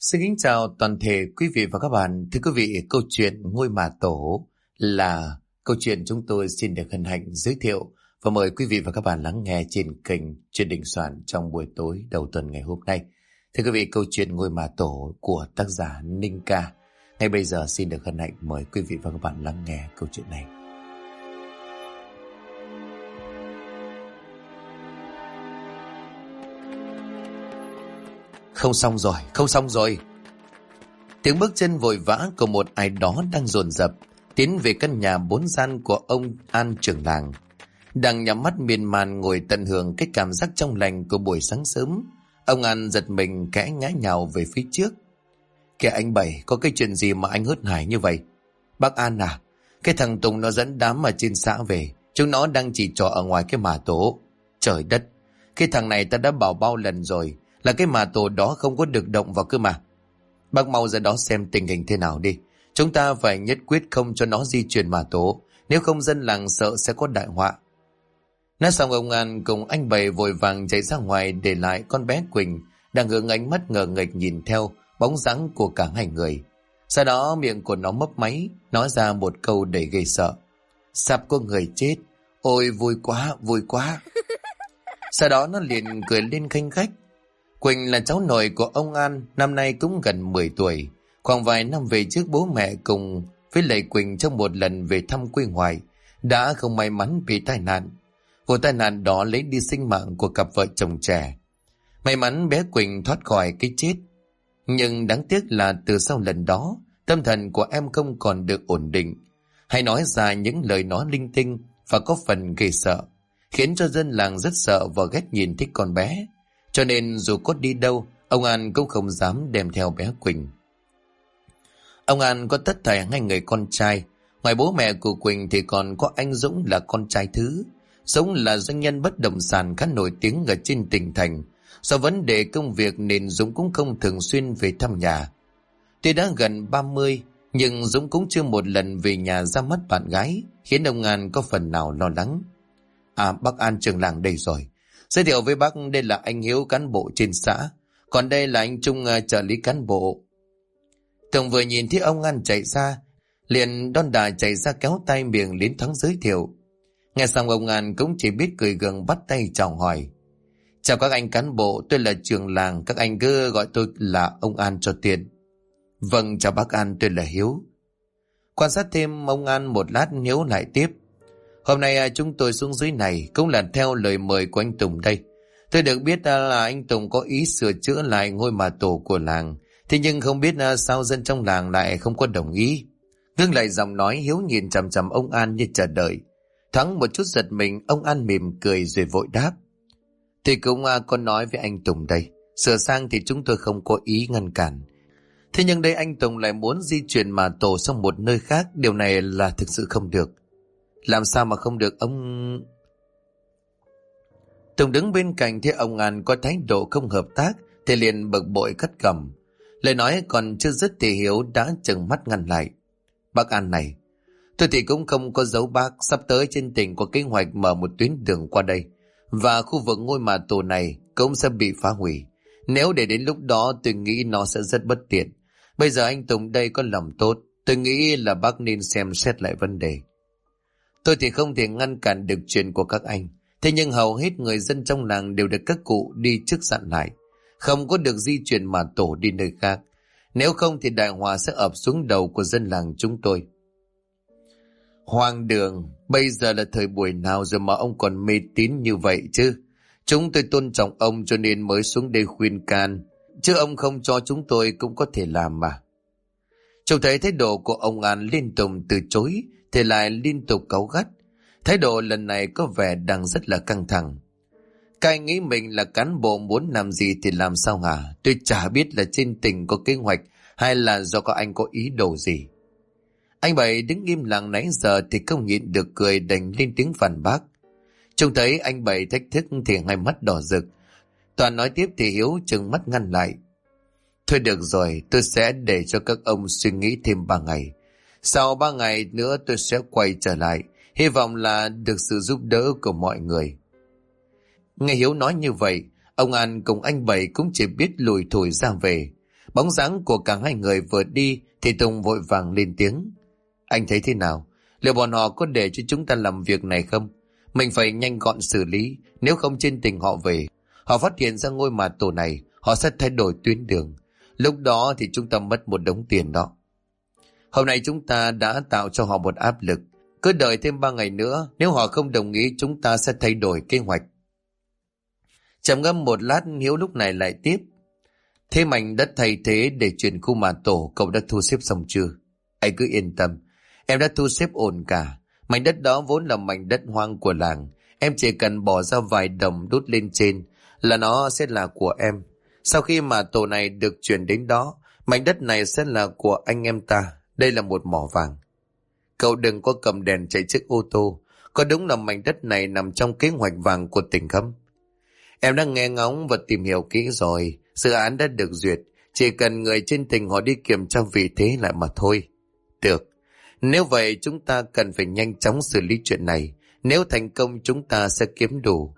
Xin kính chào toàn thể quý vị và các bạn. Thưa quý vị, câu chuyện Ngôi Mà Tổ là câu chuyện chúng tôi xin được hân hạnh giới thiệu và mời quý vị và các bạn lắng nghe trên kênh Chuyện Đình Soạn trong buổi tối đầu tuần ngày hôm nay. Thưa quý vị, câu chuyện Ngôi Mà Tổ của tác giả Ninh Ca. Ngay bây giờ xin được hân hạnh mời quý vị và các bạn lắng nghe câu chuyện này. Không xong rồi. Tiếng bước chân vội vã của một ai đó đang dồn dập tiến về căn nhà 4 gian của ông An trưởng làng. Đang nhắm mắt miên man ngồi tận hưởng cái cảm giác trong lành của buổi sáng sớm, ông An giật mình kẽ ngã nhào về phía trước. Kìa anh Bảy, có cái chuyện gì mà anh hớt hải như vậy? Bác An à, cái thằng Tùng nó dẫn đám ở trên xã về, chúng nó đang chỉ trỏ ở ngoài cái mả tổ. Trời đất, cái thằng này ta đã bảo bao lần rồi là cái mả tổ đó không có được động vào cơ mà. Bác mau ra đó xem tình hình thế nào đi. Chúng ta phải nhất quyết không cho nó di chuyển mả tổ, nếu không dân làng sợ sẽ có đại họa. Nói xong ông An cùng anh Bảy vội vàng chạy ra ngoài, để lại con bé Quỳnh đang hướng ánh mắt ngờ nghệch nhìn theo bóng dáng của cả hai người. Sau đó miệng của nó mấp máy nói ra một câu đầy ghê sợ: sắp có người chết. Ôi vui quá. Sau đó nó liền cười lên khanh khách. Quỳnh là cháu nội của ông An, năm nay cũng gần 10 tuổi. Khoảng vài năm về trước, bố mẹ cùng với lại Quỳnh trong một lần về thăm quê ngoại đã không may mắn bị tai nạn. Vụ tai nạn đó lấy đi sinh mạng của cặp vợ chồng trẻ. May mắn bé Quỳnh thoát khỏi cái chết. Nhưng đáng tiếc là từ sau lần đó, tâm thần của em không còn được ổn định. Hay nói ra những lời nói linh tinh và có phần ghê sợ, khiến cho dân làng rất sợ và ghét nhìn thấy con bé. Cho nên dù có đi đâu, ông An cũng không dám đem theo bé Quỳnh. Ông An có tất thảy 2 người con trai. Ngoài bố mẹ của Quỳnh thì còn có anh Dũng là con trai thứ. Dũng là doanh nhân bất động sản khá nổi tiếng ở trên tỉnh thành. Do vấn đề công việc nên Dũng cũng không thường xuyên về thăm nhà. Tuy đã gần 30, nhưng Dũng cũng chưa một lần về nhà ra mắt bạn gái, khiến ông An có phần nào lo lắng. À, bác An trưởng làng đây rồi. Giới thiệu với bác, đây là anh Hiếu, cán bộ trên xã. Còn đây là anh Trung, trợ lý cán bộ. Tùng vừa nhìn thấy ông An chạy ra, liền đon đà chạy ra kéo tay miệng liến thoáng giới thiệu. Nghe xong ông An cũng chỉ biết cười gượng bắt tay chào hỏi. Chào các anh cán bộ, tôi là trưởng làng, các anh cứ gọi tôi là ông An cho tiện. Vâng, chào bác An, tôi là Hiếu. Quan sát thêm ông An một lát, Hiếu lại tiếp. Hôm nay chúng tôi xuống dưới này cũng là theo lời mời của anh Tùng đây. Tôi được biết là anh Tùng có ý sửa chữa lại ngôi mả tổ của làng. Thế nhưng không biết sao dân trong làng lại không có đồng ý. Ngưng lại giọng nói, Hiếu nhìn chằm chằm ông An như chờ đợi. Thoáng một chút giật mình, ông An mỉm cười rồi vội đáp. Thì cũng có nói với anh Tùng đây. Sửa sang thì chúng tôi không có ý ngăn cản. Thế nhưng đây anh Tùng lại muốn di chuyển mả tổ sang một nơi khác. Điều này là thực sự không được. Làm sao mà không được ông... Tùng đứng bên cạnh thấy ông An có thái độ không hợp tác thì liền bực bội cất cằm. Lời nói còn chưa dứt thì Hiếu đã trừng mắt ngăn lại. Bác An này, tôi thì cũng không có giấu bác, sắp tới trên tỉnh có kế hoạch mở một tuyến đường qua đây, và khu vực ngôi mả tổ này cũng sẽ bị phá hủy. Nếu để đến lúc đó tôi nghĩ nó sẽ rất bất tiện. Bây giờ anh Tùng đây có lòng tốt, tôi nghĩ là bác nên xem xét lại vấn đề. Tôi thì không thể ngăn cản được chuyện của các anh. Thế nhưng hầu hết người dân trong làng đều được các cụ đi trước dặn lại, không có được di chuyển mả tổ đi nơi khác. Nếu không thì đại họa sẽ ập xuống đầu của dân làng chúng tôi. Hoàng đường, bây giờ là thời buổi nào rồi mà ông còn mê tín như vậy chứ? Chúng tôi tôn trọng ông cho nên mới xuống đây khuyên can. Chứ ông không cho chúng tôi cũng có thể làm mà. Trông thấy thái độ của ông An liên tục từ chối thì lại liên tục cáu gắt. Thái độ lần này có vẻ đang rất là căng thẳng. Các anh nghĩ mình là cán bộ muốn làm gì thì làm sao hả? Tôi chả biết là trên tỉnh có kế hoạch hay là do các anh có ý đồ gì. Anh Bảy đứng im lặng nãy giờ thì không nhịn được cười, đành lên tiếng phản bác. Trông thấy anh Bảy thách thức thì hai mắt đỏ rực. Toàn nói tiếp thì Hiếu trừng mắt ngăn lại. Thôi được rồi, tôi sẽ để cho các ông suy nghĩ thêm 3 ngày. Sau 3 ngày nữa tôi sẽ quay trở lại. Hy vọng là được sự giúp đỡ của mọi người. Nghe Hiếu nói như vậy, ông An cùng anh Bảy cũng chỉ biết lùi thủi ra về. Bóng dáng của cả hai người vừa đi thì Tùng vội vàng lên tiếng. Anh thấy thế nào? Liệu bọn họ có để cho chúng ta làm việc này không? Mình phải nhanh gọn xử lý, nếu không trên tình họ về. Họ phát hiện ra ngôi mả tổ này, họ sẽ thay đổi tuyến đường. Lúc đó thì chúng ta mất một đống tiền đó. Hôm nay chúng ta đã tạo cho họ một áp lực. Cứ đợi thêm 3 ngày nữa, nếu họ không đồng ý chúng ta sẽ thay đổi kế hoạch. Trầm ngâm một lát, Hiếu lúc này lại tiếp. Thế mảnh đất thay thế để chuyển khu mả tổ cậu đã thu xếp xong chưa? Anh cứ yên tâm, em đã thu xếp ổn cả. Mảnh đất đó vốn là mảnh đất hoang của làng. Em chỉ cần bỏ ra vài đồng đút lên trên là nó sẽ là của em. Sau khi mà tổ này được chuyển đến đó, mảnh đất này sẽ là của anh em ta. Đây là một mỏ vàng. Cậu đừng có cầm đèn chạy chiếc ô tô. Có đúng là mảnh đất này nằm trong kế hoạch vàng của tỉnh không? Em đã nghe ngóng và tìm hiểu kỹ rồi. Dự án đã được duyệt. Chỉ cần người trên tỉnh họ đi kiểm tra vị thế lại mà thôi. Được. Nếu vậy chúng ta cần phải nhanh chóng xử lý chuyện này. Nếu thành công chúng ta sẽ kiếm đủ.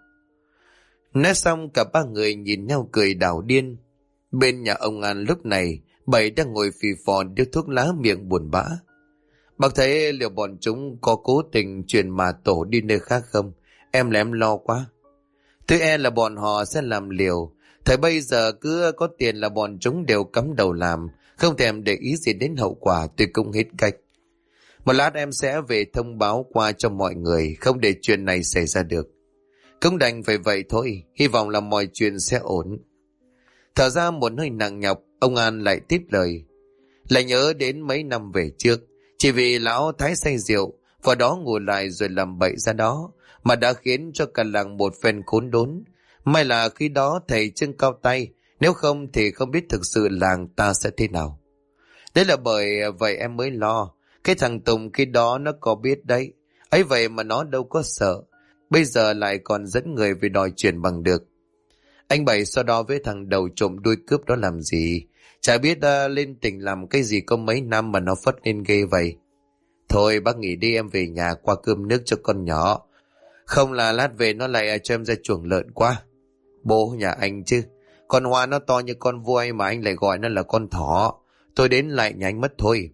Nói xong cả ba người nhìn nhau cười đảo điên. Bên nhà ông An lúc này Bảy đang ngồi phì phò điếu thuốc lá, miệng buồn bã. Bác thấy liệu bọn chúng có cố tình chuyển mả tổ đi nơi khác không? Em là em lo quá. Tôi e là bọn họ sẽ làm liều. Thời bây giờ cứ có tiền là bọn chúng đều cắm đầu làm. Không thèm để ý gì đến hậu quả, tôi cũng hết cách. Một lát em sẽ về thông báo qua cho mọi người, không để chuyện này xảy ra được. Cũng đành phải vậy thôi, hy vọng là mọi chuyện sẽ ổn. Thở ra một hơi nặng nhọc, ông An lại tiếp lời. Lại nhớ đến mấy năm về trước, chỉ vì lão thái say rượu, vào đó ngủ lại rồi làm bậy ra đó, mà đã khiến cho cả làng một phen khốn đốn. May là khi đó thầy trưng cao tay, nếu không thì không biết thực sự làng ta sẽ thế nào. Đấy là bởi vậy em mới lo. Cái thằng Tùng khi đó nó có biết đấy. Ấy vậy mà nó đâu có sợ. Bây giờ lại còn dẫn người về đòi chuyển bằng được. Anh Bảy so đo với thằng đầu trộm đuôi cướp đó làm gì. Chả biết lên tỉnh làm cái gì có mấy năm mà nó phất lên ghê vậy. Thôi bác nghỉ đi, em về nhà qua cơm nước cho con nhỏ. Không là lát về nó lại cho em ra chuồng lợn quá. Bố nhà anh chứ. Con Hoa nó to như con voi mà anh lại gọi nó là con thỏ. Tôi đến lại nhà anh mất thôi.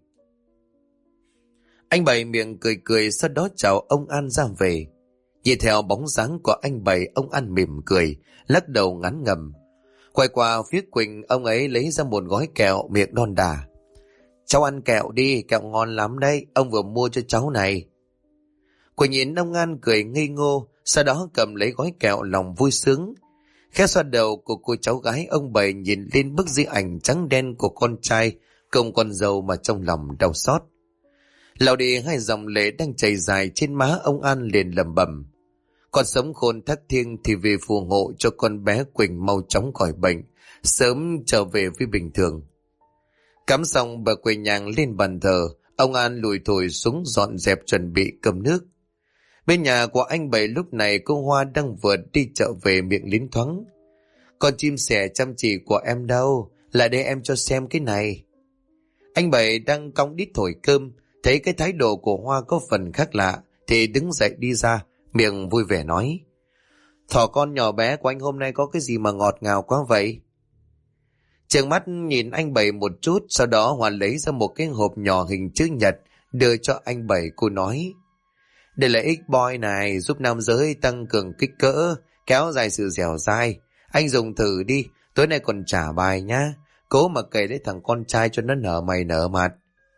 Anh Bảy miệng cười cười, sau đó chào ông An ra về. Nhìn theo bóng dáng của anh Bảy, ông An mỉm cười, lắc đầu ngán ngầm. Quay qua phía Quỳnh, ông ấy lấy ra một gói kẹo, miệng đon đà. Cháu ăn kẹo đi, kẹo ngon lắm đấy, ông vừa mua cho cháu này. Quỳnh nhìn ông An cười ngây ngô, sau đó cầm lấy gói kẹo lòng vui sướng. Khẽ xoa đầu của cô cháu gái, ông Bảy nhìn lên bức di ảnh trắng đen của con trai cùng con dâu mà trong lòng đau xót. Lau đi hai dòng lệ đang chảy dài trên má, ông An liền lẩm bẩm. Con sống khôn thác thiêng thì vì phù hộ cho con bé Quỳnh mau chóng khỏi bệnh, sớm trở về với bình thường. Cắm xong bà Quỳnh nhàng lên bàn thờ, ông An lùi thổi xuống dọn dẹp chuẩn bị cơm nước. Bên nhà của anh Bảy lúc này cô Hoa đang vừa đi chợ về, miệng liến thoáng. Con chim sẻ chăm chỉ của em đâu, lại đây em cho xem cái này. Anh Bảy đang cong đít thổi cơm, thấy cái thái độ của Hoa có phần khác lạ thì đứng dậy đi ra, miệng vui vẻ nói. Thỏ con nhỏ bé của anh hôm nay có cái gì mà ngọt ngào quá vậy? Trừng mắt nhìn anh Bảy một chút, sau đó Hoa lấy ra một cái hộp nhỏ hình chữ nhật đưa cho anh Bảy. Cô nói, đây là X-Boy này, giúp nam giới tăng cường kích cỡ, kéo dài sự dẻo dai. Anh dùng thử đi, tối nay còn trả bài nhá. Cố mà cày lấy thằng con trai cho nó nở mày nở mặt.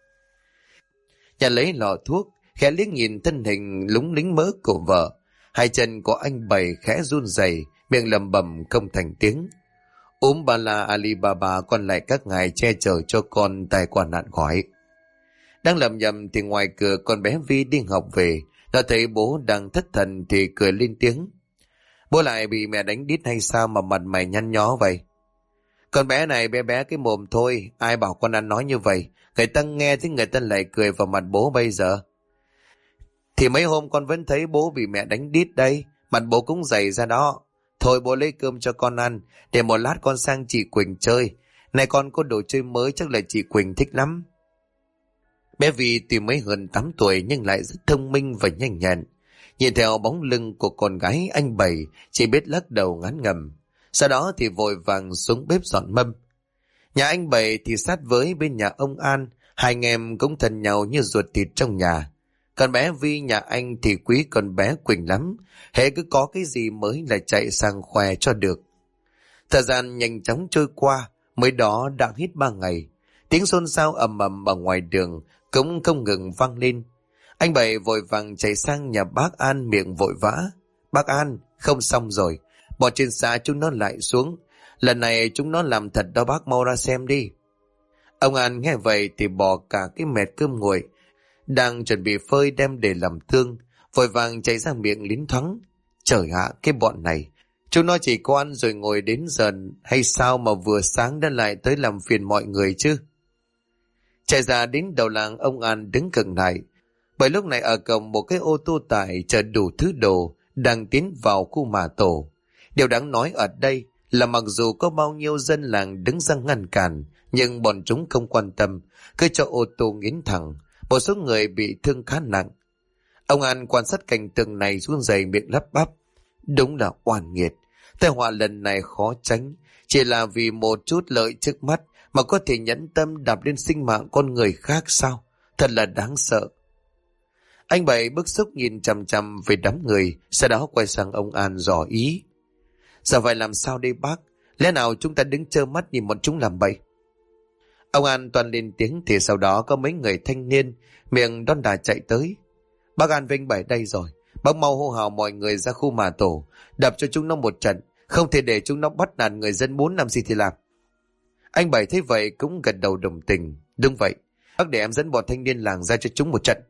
Nhà lấy lọ thuốc, khẽ liếc nhìn thân hình lúng lính mỡ của vợ. Hai chân của anh Bảy khẽ run rẩy, miệng lẩm bẩm không thành tiếng. Bà la Alibaba, còn lại các ngài che chở cho con tai qua nạn khỏi. Đang lầm nhầm thì ngoài cửa con bé Vi đi học về, nó thấy bố đang thất thần thì cười lên tiếng. Bố lại bị mẹ đánh đít hay sao mà mặt mày nhăn nhó vậy? Con bé này bé bé cái mồm thôi, ai bảo con ăn nói như vậy? Người ta nghe thì người ta lại cười vào mặt bố bây giờ. Thì mấy hôm con vẫn thấy bố bị mẹ đánh đít đây, mặt bố cũng dày ra đó. Thôi bố lấy cơm cho con ăn, để một lát con sang chị Quỳnh chơi. Này con có đồ chơi mới chắc là chị Quỳnh thích lắm. Bé Vi tuy mới hơn 8 tuổi nhưng lại rất thông minh và nhanh nhẹn. Nhìn theo bóng lưng của con gái, anh Bảy chỉ biết lắc đầu ngán ngẩm. Sau đó thì vội vàng xuống bếp dọn mâm. Nhà anh Bảy thì sát với bên nhà ông An, hai anh em cũng thân nhau như ruột thịt trong nhà. Còn bé Vi nhà anh thì quý con bé Quỳnh lắm, hễ cứ có cái gì mới là chạy sang khoe cho được. Thời gian nhanh chóng trôi qua, mới đó đã hết 3 ngày. Tiếng xôn xao ầm ầm ở ngoài đường cũng không ngừng vang lên. Anh Bảy vội vàng chạy sang nhà bác An miệng vội vã. Bác An, không xong rồi. Bọn trên xã chúng nó lại xuống. Lần này chúng nó làm thật đó bác, mau ra xem đi. Ông An nghe vậy thì bỏ cả cái mẹt cơm nguội đang chuẩn bị phơi đem để làm thương, vội vàng chạy ra miệng lín thoáng. Trời ạ, cái bọn này, chúng nó chỉ có ăn rồi ngồi đến giờ hay sao mà vừa sáng đã lại tới làm phiền mọi người chứ. Chạy ra đến đầu làng, ông An đứng cận lại, bởi lúc này ở cổng một cái ô tô tải chở đủ thứ đồ đang tiến vào khu mả tổ. Điều đáng nói ở đây là mặc dù có bao nhiêu dân làng đứng ra ngăn cản, nhưng bọn chúng không quan tâm, cứ cho ô tô nghiến thẳng. Một số người bị thương khá nặng. Ông An quan sát cảnh tượng này run rẩy miệng lắp bắp. Đúng là oan nghiệt. Tai họa lần này khó tránh, chỉ là vì một chút lợi trước mắt mà có thể nhẫn tâm đạp lên sinh mạng con người khác sao? Thật là đáng sợ. Anh Bảy bức xúc nhìn chằm chằm về đám người, sau đó quay sang ông An dò ý. Giờ phải làm sao đây bác? Lẽ nào chúng ta đứng trơ mắt nhìn bọn chúng làm bậy? Ông An toàn lên tiếng thì sau đó có mấy người thanh niên miệng đon đà chạy tới. Bác An với anh Bảy đây rồi. Bác mau hô hào mọi người ra khu mả tổ, đập cho chúng nó một trận. Không thể để chúng nó bắt nạt người dân, muốn làm gì thì làm. Anh Bảy thấy vậy cũng gật đầu đồng tình. Đúng vậy, bác để em dẫn bọn thanh niên làng ra cho chúng một trận.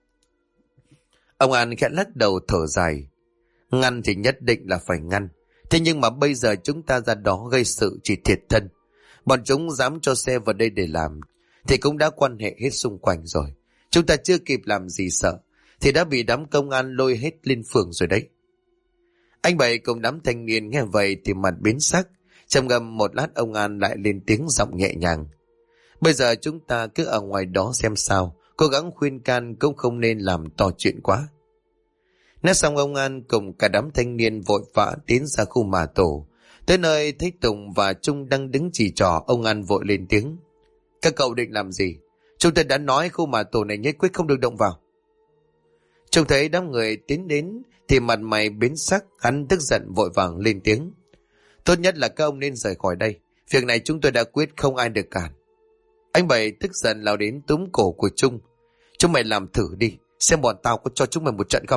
Ông An khẽ lắc đầu thở dài. Ngăn thì nhất định là phải ngăn. Thế nhưng mà bây giờ chúng ta ra đó gây sự chỉ thiệt thân. Bọn chúng dám cho xe vào đây để làm thì cũng đã quan hệ hết xung quanh rồi. Chúng ta chưa kịp làm gì sợ thì đã bị đám công an lôi hết lên phường rồi đấy. Anh Bảy cùng đám thanh niên nghe vậy thì mặt biến sắc. Trầm ngâm một lát, ông An lại lên tiếng giọng nhẹ nhàng. Bây giờ chúng ta cứ ở ngoài đó xem sao, cố gắng khuyên can cũng không nên làm to chuyện quá. Nói xong, ông An cùng cả đám thanh niên vội vã tiến ra khu mả tổ. Tới nơi thấy Tùng và Trung đang đứng chỉ trỏ, ông An vội lên tiếng. Các cậu định làm gì? Chúng ta đã nói khu mả tổ này nhất quyết không được động vào. Trông thấy đám người tiến đến thì mặt mày biến sắc, hắn tức giận vội vàng lên tiếng. Tốt nhất là các ông nên rời khỏi đây. Việc này chúng tôi đã quyết, không ai được cản. Anh Bảy tức giận lao đến túm cổ của Trung. Chúng mày làm thử đi, xem bọn tao có cho chúng mày một trận không.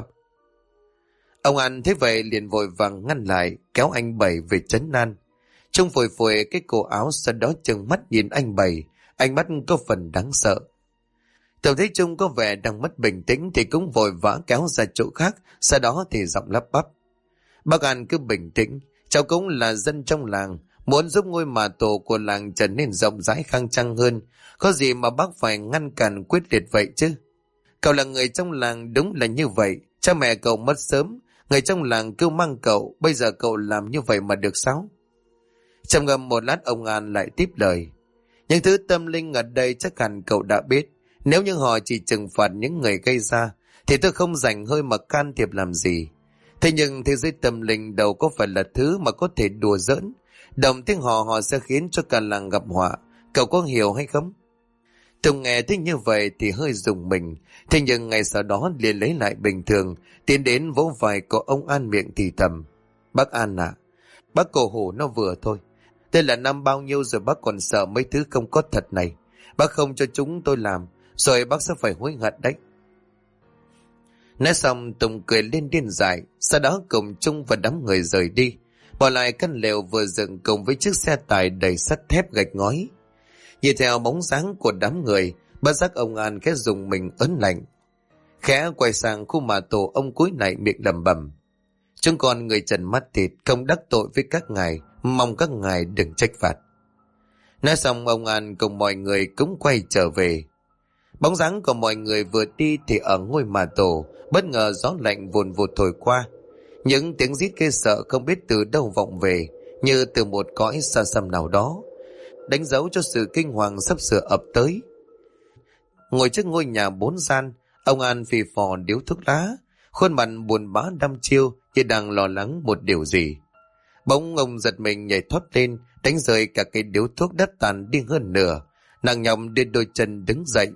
Ông An thấy vậy liền vội vàng ngăn lại, kéo anh Bảy về trấn an. Trung phủi phủi cái cổ áo, sau đó trừng mắt nhìn anh Bảy, ánh mắt có phần đáng sợ. Tôi thấy Trung có vẻ đang mất bình tĩnh thì cũng vội vã kéo ra chỗ khác, sau đó thì giọng lắp bắp. Bác An cứ bình tĩnh, cháu cũng là dân trong làng, muốn giúp ngôi mả tổ của làng trở nên rộng rãi khang trang hơn. Có gì mà bác phải ngăn cản quyết liệt vậy chứ? Cậu là người trong làng, đúng là như vậy. Cha mẹ cậu mất sớm, người trong làng kêu mang cậu, bây giờ cậu làm như vậy mà được sao? Trầm ngâm một lát, ông An lại tiếp lời. Những thứ tâm linh ở đây chắc hẳn cậu đã biết. Nếu như họ chỉ trừng phạt những người gây ra thì tôi không rảnh hơi mà can thiệp làm gì. Thế nhưng thế giới tâm linh đâu có phải là thứ mà có thể đùa giỡn. Đồng tiếng họ sẽ khiến cho cả làng gặp họa. Cậu có hiểu hay không? Tùng nghe thấy như vậy thì hơi rùng mình. Thế nhưng ngày sau đó liền lấy lại bình thường, tiến đến vỗ vai của ông An miệng thì thầm. Bác An à, bác cổ hủ nó vừa thôi. Đây là năm bao nhiêu rồi bác còn sợ mấy thứ không có thật này. Bác không cho chúng tôi làm, rồi bác sẽ phải hối hận đấy. Nói xong, Tùng cười lên điên dại, sau đó cùng Trung và đám người rời đi, bỏ lại căn lều vừa dựng cùng với chiếc xe tải đầy sắt thép gạch ngói. Nhìn theo bóng dáng của đám người, bất giác ông An khẽ dùng mình ớn lạnh. Khẽ quay sang khu mả tổ, ông cúi lại miệng lẩm bẩm. Chúng con người trần mắt thịt, không đắc tội với các ngài, mong các ngài đừng trách phạt. Nói xong, ông An cùng mọi người cũng quay trở về. Bóng dáng của mọi người vừa đi thì ở ngôi mả tổ, bất ngờ gió lạnh vùn vụt thổi qua. Những tiếng rít ghê sợ không biết từ đâu vọng về, như từ một cõi xa xăm nào đó, đánh dấu cho sự kinh hoàng sắp sửa ập tới. Ngồi trước ngôi nhà 4 gian, ông An phì phò điếu thuốc lá, khuôn mặt buồn bã đăm chiêu như đang lo lắng một điều gì. Bỗng ông giật mình nhảy thoát lên, đánh rơi cả cái điếu thuốc đã tàn đi hơn nửa. Nàng nhọc đưa đôi chân đứng dậy.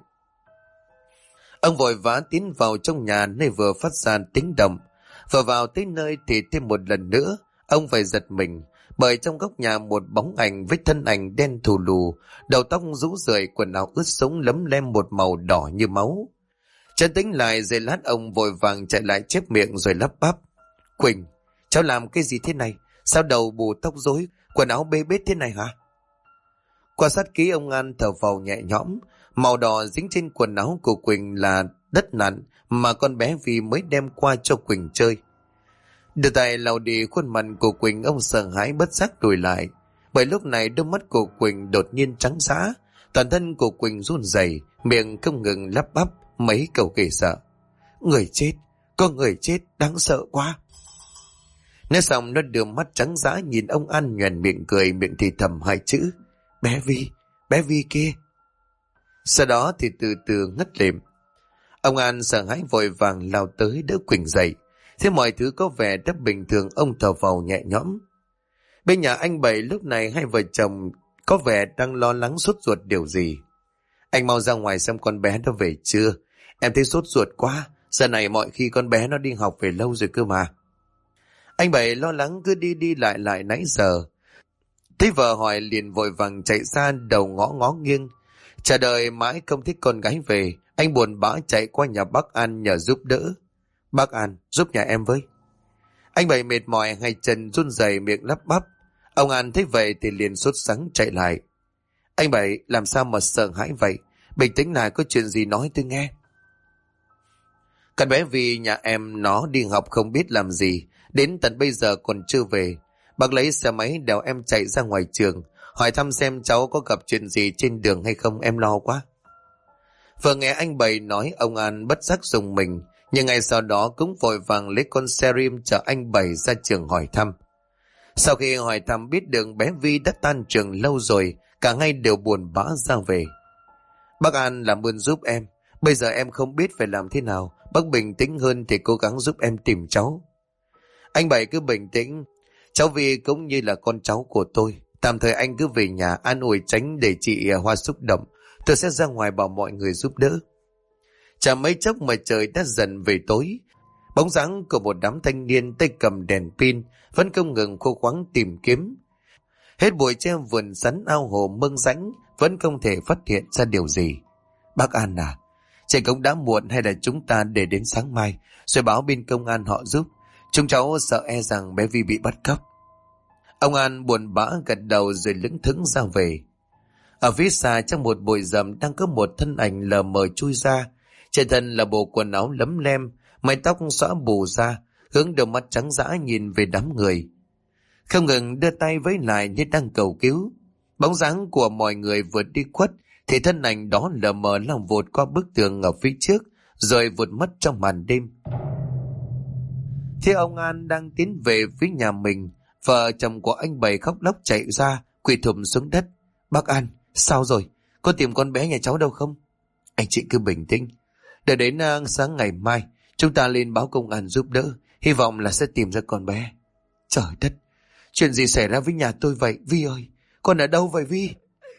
Ông vội vã tiến vào trong nhà nơi vừa phát ra tiếng động. Vừa vào tới nơi thì thêm một lần nữa ông phải giật mình, bởi trong góc nhà một bóng ảnh với thân ảnh đen thù lù, đầu tóc rũ rượi, quần áo ướt sũng lấm lem một màu đỏ như máu. Chợt tính lại, giây lát ông vội vàng chạy lại chép miệng rồi lắp bắp: Quỳnh, cháu làm cái gì thế này? Sao đầu bù tóc rối, quần áo bê bết thế này hả? Quan sát kỹ, ông An thở phào nhẹ nhõm. Màu đỏ dính trên quần áo của Quỳnh là đất nặn mà con bé Vi mới đem qua cho Quỳnh chơi. Đưa tay lau đi khuôn mặt của Quỳnh, ông sợ hãi bất giác lùi lại, bởi lúc này đôi mắt của Quỳnh đột nhiên trắng dã, toàn thân của Quỳnh run rẩy, miệng không ngừng lắp bắp mấy câu ghê sợ: Người chết, có người chết, đáng sợ quá. Nói xong nó đưa mắt trắng dã nhìn ông An, nhoẻn miệng cười, miệng thì thầm hai chữ: bé Vi kia. Sau đó thì từ từ ngất lịm. Ông An sợ hãi vội vàng lao tới đỡ Quỳnh dậy. Thế mọi thứ có vẻ rất bình thường, ông thở phào nhẹ nhõm. Bên nhà anh Bảy lúc này hai vợ chồng có vẻ đang lo lắng sốt ruột điều gì. Anh mau ra ngoài xem con bé nó về chưa. Em thấy sốt ruột quá, giờ này mọi khi con bé nó đi học về lâu rồi cơ mà. Anh Bảy lo lắng cứ đi lại nãy giờ. Thấy vợ hỏi liền vội vàng chạy ra, đầu ngó nghiêng. Chờ đợi mãi không thích con gái về, anh buồn bã chạy qua nhà bác An nhờ giúp đỡ. Bác An, giúp nhà em với. Anh Bảy mệt mỏi, hai chân run rẩy, miệng lắp bắp. Ông An thấy vậy thì liền sốt sắng chạy lại. Anh Bảy, làm sao mà sợ hãi vậy? Bình tĩnh lại, có chuyện gì nói tôi nghe. Con bé vì nhà em nó đi học không biết làm gì, đến tận bây giờ còn chưa về. Bác lấy xe máy đèo em chạy ra ngoài trường, hỏi thăm xem cháu có gặp chuyện gì trên đường hay không, em lo quá. Vừa nghe anh Bảy nói, ông An bất giác rùng mình, nhưng ngay sau đó cũng vội vàng lấy con xe rim chở anh Bảy ra trường hỏi thăm. Sau khi hỏi thăm biết được bé Vi đã tan trường lâu rồi, cả hai đều buồn bã ra về. Bác An làm ơn giúp em, bây giờ em không biết phải làm thế nào, bác bình tĩnh hơn thì cố gắng giúp em tìm cháu. Anh Bảy cứ bình tĩnh, cháu Vi cũng như là con cháu của tôi. Tạm thời anh cứ về nhà an ủi tránh để chị Hoa xúc động, tôi sẽ ra ngoài bảo mọi người giúp đỡ. Chả mấy chốc mà trời đã dần về tối. Bóng dáng của một đám thanh niên tay cầm đèn pin vẫn không ngừng khô khoắng tìm kiếm. Hết bụi tre vườn sắn ao hồ mương rãnh vẫn không thể phát hiện ra điều gì. Bác An à, trời cũng đã muộn, hay là chúng ta để đến sáng mai rồi báo bên công an họ giúp. Chúng cháu sợ e rằng bé Vi bị bắt cóc. Ông An buồn bã gật đầu rồi lững thững ra về. Ở phía xa trong một bụi rậm đang có một thân ảnh lờ mờ chui ra. Trên thân là bộ quần áo lấm lem, mái tóc xõa bù ra, hướng đôi mắt trắng dã nhìn về đám người, không ngừng đưa tay với lại như đang cầu cứu. Bóng dáng của mọi người vừa đi khuất thì thân ảnh đó lờ mờ lao vụt qua bức tường ở phía trước, rồi vụt mất trong màn đêm. Thế ông An đang tiến về phía nhà mình, vợ chồng của anh Bảy khóc lóc chạy ra, quỳ thụp xuống đất. Bác An, sao rồi? Có tìm con bé nhà cháu đâu không? Anh chị cứ bình tĩnh, đợi đến sáng ngày mai chúng ta lên báo công an giúp đỡ, hy vọng là sẽ tìm ra con bé. Trời đất, chuyện gì xảy ra với nhà tôi vậy? Vi ơi, con ở đâu vậy Vi?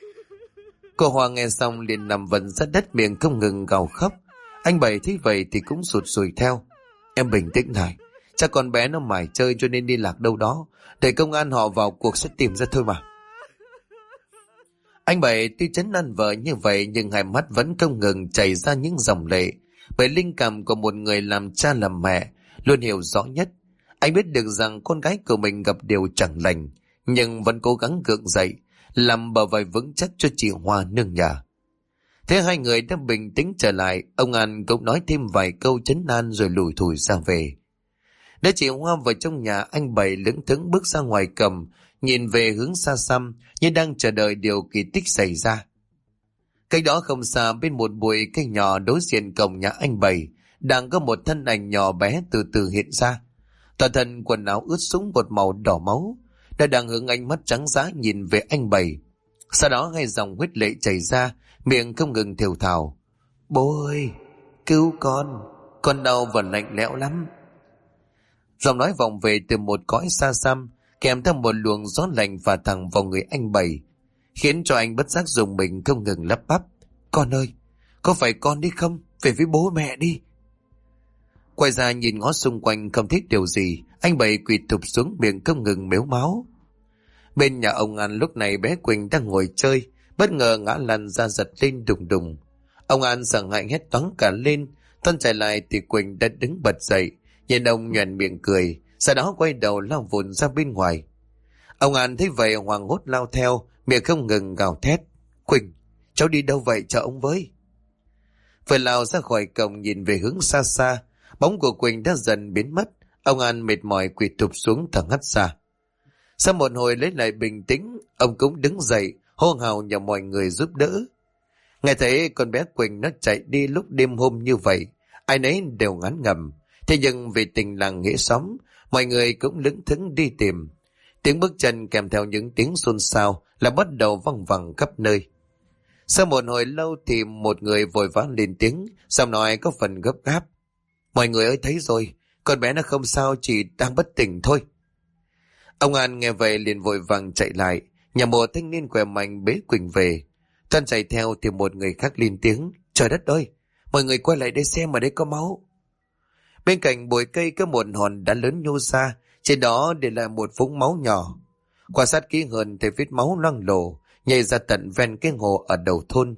Cô Hoa nghe xong liền nằm vật ra đất, miệng không ngừng gào khóc. Anh Bảy thấy vậy thì cũng sụt sùi theo. Em bình tĩnh lại, chắc con bé nó mải chơi cho nên đi lạc đâu đó, để công an họ vào cuộc sẽ tìm ra thôi mà. Anh Bảy tuy trấn an vợ như vậy nhưng hai mắt vẫn không ngừng chảy ra những dòng lệ, bởi linh cảm của một người làm cha làm mẹ luôn hiểu rõ nhất. Anh biết được rằng con gái của mình gặp điều chẳng lành, nhưng vẫn cố gắng gượng dậy, làm bờ vai vững chắc cho chị Hoa nương nhà. Thế hai người đã bình tĩnh trở lại, ông An cũng nói thêm vài câu trấn an rồi lủi thủi ra về. Để chị Hoa vào trong nhà, anh Bảy lững thững bước ra ngoài cầm, nhìn về hướng xa xăm như đang chờ đợi điều kỳ tích xảy ra. Cách đó không xa, bên một bụi cây nhỏ đối diện cổng nhà anh Bảy, đang có một thân ảnh nhỏ bé từ từ hiện ra. Toàn thân quần áo ướt sũng một màu đỏ máu, nó đang hướng ánh mắt trắng dã nhìn về anh Bảy. Sau đó hai dòng huyết lệ chảy ra, miệng không ngừng thều thào. Bố ơi, cứu con đau và lạnh lẽo lắm. Giọng nói vọng về từ một cõi xa xăm, kèm theo một luồng gió lạnh phả thẳng vào người anh Bảy, khiến cho anh bất giác dùng mình không ngừng lắp bắp. Con ơi, có phải con đi không? Về với bố mẹ đi. Quay ra nhìn ngó xung quanh không thấy điều gì, anh Bảy quỳ thụp xuống miệng không ngừng mếu máo. Bên nhà ông An lúc này bé Quỳnh đang ngồi chơi, bất ngờ ngã lăn ra giật lên đùng đùng. Ông An sợ hãi hét toáng cả lên, toan chạy lại thì Quỳnh đã đứng bật dậy, nhìn ông nhoẻn miệng cười, sau đó quay đầu lao vụn ra bên ngoài. Ông An thấy vậy hoảng hốt lao theo, miệng không ngừng gào thét. Quỳnh, cháu đi đâu vậy, chờ ông với. Vừa lao ra khỏi cổng nhìn về hướng xa xa, bóng của Quỳnh đã dần biến mất. Ông An mệt mỏi quỳ thụp xuống thở hắt ra. Sau một hồi lấy lại bình tĩnh, ông cũng đứng dậy hô hào nhờ mọi người giúp đỡ. Nghe thấy con bé Quỳnh nó chạy đi lúc đêm hôm như vậy, ai nấy đều ngán ngẩm. Thế nhưng vì tình làng nghĩa xóm, mọi người cũng lững thững đi tìm. Tiếng bước chân kèm theo những tiếng xôn xao là bắt đầu văng vẳng khắp nơi. Sau một hồi lâu thì một người vội vã lên tiếng, giọng nói có phần gấp gáp. Mọi người ơi, thấy rồi, con bé nó không sao, chỉ đang bất tỉnh thôi. Ông An nghe vậy liền vội vàng chạy lại, nhà một thanh niên khỏe mạnh bế Quỳnh về. Toan chạy theo thì một người khác lên tiếng. Trời đất ơi, mọi người quay lại đây xem, ở đây có máu. Bên cạnh bụi cây có một hòn đá lớn nhô ra, trên đó để lại một vũng máu nhỏ. Quan sát kỹ hơn thì vết máu loang lổ nhảy ra tận ven cái hồ ở đầu thôn.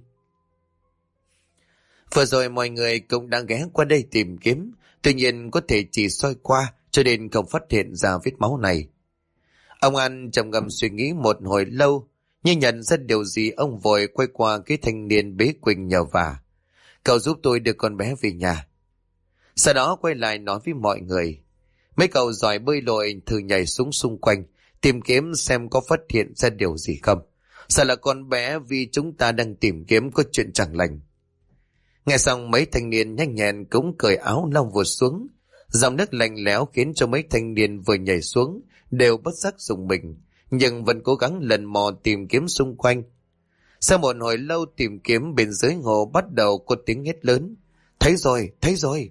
Vừa rồi mọi người cũng đã ghé qua đây tìm kiếm, tuy nhiên có thể chỉ soi qua cho nên không phát hiện ra vết máu này. Ông An trầm ngâm suy nghĩ một hồi lâu, nhưng nhận ra điều gì ông vội quay qua cái thanh niên bế Quỳnh nhờ vả. Cậu giúp tôi đưa con bé về nhà. Sau đó quay lại nói với mọi người. Mấy cậu giỏi bơi lội thử nhảy xuống xung quanh, tìm kiếm xem có phát hiện ra điều gì không. Sợ là con bé vì chúng ta đang tìm kiếm có chuyện chẳng lành. Nghe xong mấy thanh niên nhanh nhẹn cũng cởi áo long vụt xuống. Dòng nước lạnh lẽo khiến cho mấy thanh niên vừa nhảy xuống đều bất giác rùng mình, nhưng vẫn cố gắng lần mò tìm kiếm xung quanh. Sau một hồi lâu tìm kiếm, bên dưới hồ bắt đầu có tiếng hét lớn. Thấy rồi, thấy rồi.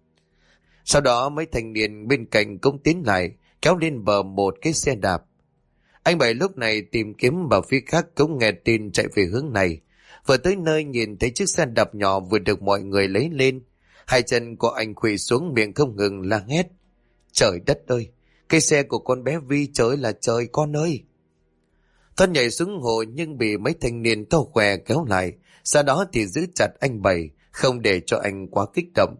Sau đó mấy thanh niên bên cạnh cũng tiến lại, kéo lên bờ một cái xe đạp. Anh Bảy lúc này tìm kiếm vào phía khác cũng nghe tin chạy về hướng này. Vừa tới nơi nhìn thấy chiếc xe đạp nhỏ vừa được mọi người lấy lên. Hai chân của anh khuỵu xuống miệng không ngừng la hét. Trời đất ơi, cái xe của con bé Vi, trời là trời con ơi. Toan nhảy xuống hồ nhưng bị mấy thanh niên to khỏe kéo lại, sau đó thì giữ chặt anh Bảy, không để cho anh quá kích động.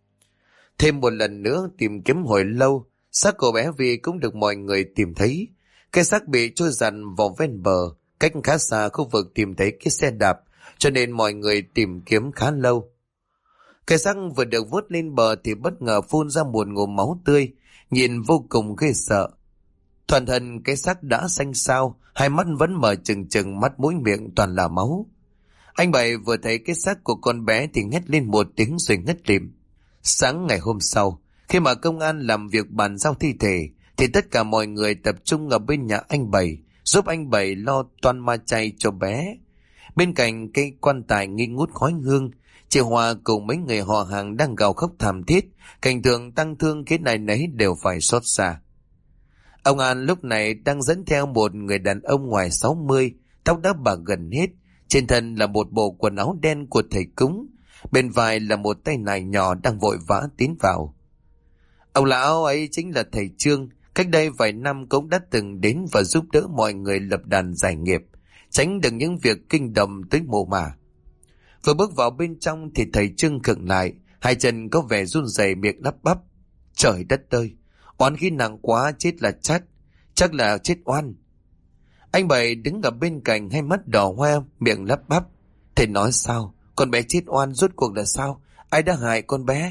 Thêm một lần nữa tìm kiếm hồi lâu, xác của bé Vi cũng được mọi người tìm thấy. Cái xác bị trôi dằn vào ven bờ, cách khá xa khu vực tìm thấy cái xe đạp, cho nên mọi người tìm kiếm khá lâu. Cái xác vừa được vớt lên bờ thì bất ngờ phun ra một ngụm máu tươi, nhìn vô cùng ghê sợ. Toàn thân cái xác đã xanh xao, hai mắt vẫn mở trừng trừng, mắt mũi miệng toàn là máu. Anh Bảy vừa thấy cái xác của con bé thì hét lên một tiếng rồi ngất lịm. Sáng ngày hôm sau, khi mà công an làm việc bàn giao thi thể, thì tất cả mọi người tập trung ở bên nhà anh Bảy, giúp anh Bảy lo toan ma chay cho bé. Bên cạnh cây quan tài nghi ngút khói hương, chị Hòa cùng mấy người họ hàng đang gào khóc thảm thiết, cảnh tượng tăng thương khiến ai nấy đều phải xót xa. Ông An lúc này đang dẫn theo một người đàn ông ngoài 60, tóc đã bạc gần hết, trên thân là một bộ quần áo đen của thầy cúng, bên vai là một tay nải nhỏ đang vội vã tiến vào. Ông lão ấy chính là thầy Trương, cách đây vài năm cũng đã từng đến và giúp đỡ mọi người lập đàn giải nghiệp, tránh được những việc kinh động tới mồ mả. Vừa bước vào bên trong thì thầy Trương khựng lại, hai chân có vẻ run rẩy, miệng lắp bắp. Trời đất ơi, oán khí nặng quá, chết là chắc là chết oan. Anh Bảy đứng ở bên cạnh, hai mắt đỏ hoe, miệng lắp bắp. Thầy nói sao? Con bé chết oan rốt cuộc là sao? Ai đã hại con bé?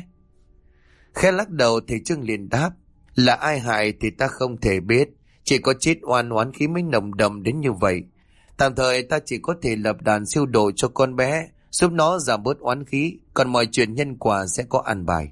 Khẽ lắc đầu thầy Trương liền đáp. Là ai hại thì ta không thể biết, chỉ có chết oan oán khí mới nồng đậm đến như vậy. Tạm thời ta chỉ có thể lập đàn siêu độ cho con bé, giúp nó giảm bớt oán khí, còn mọi chuyện nhân quả sẽ có an bài.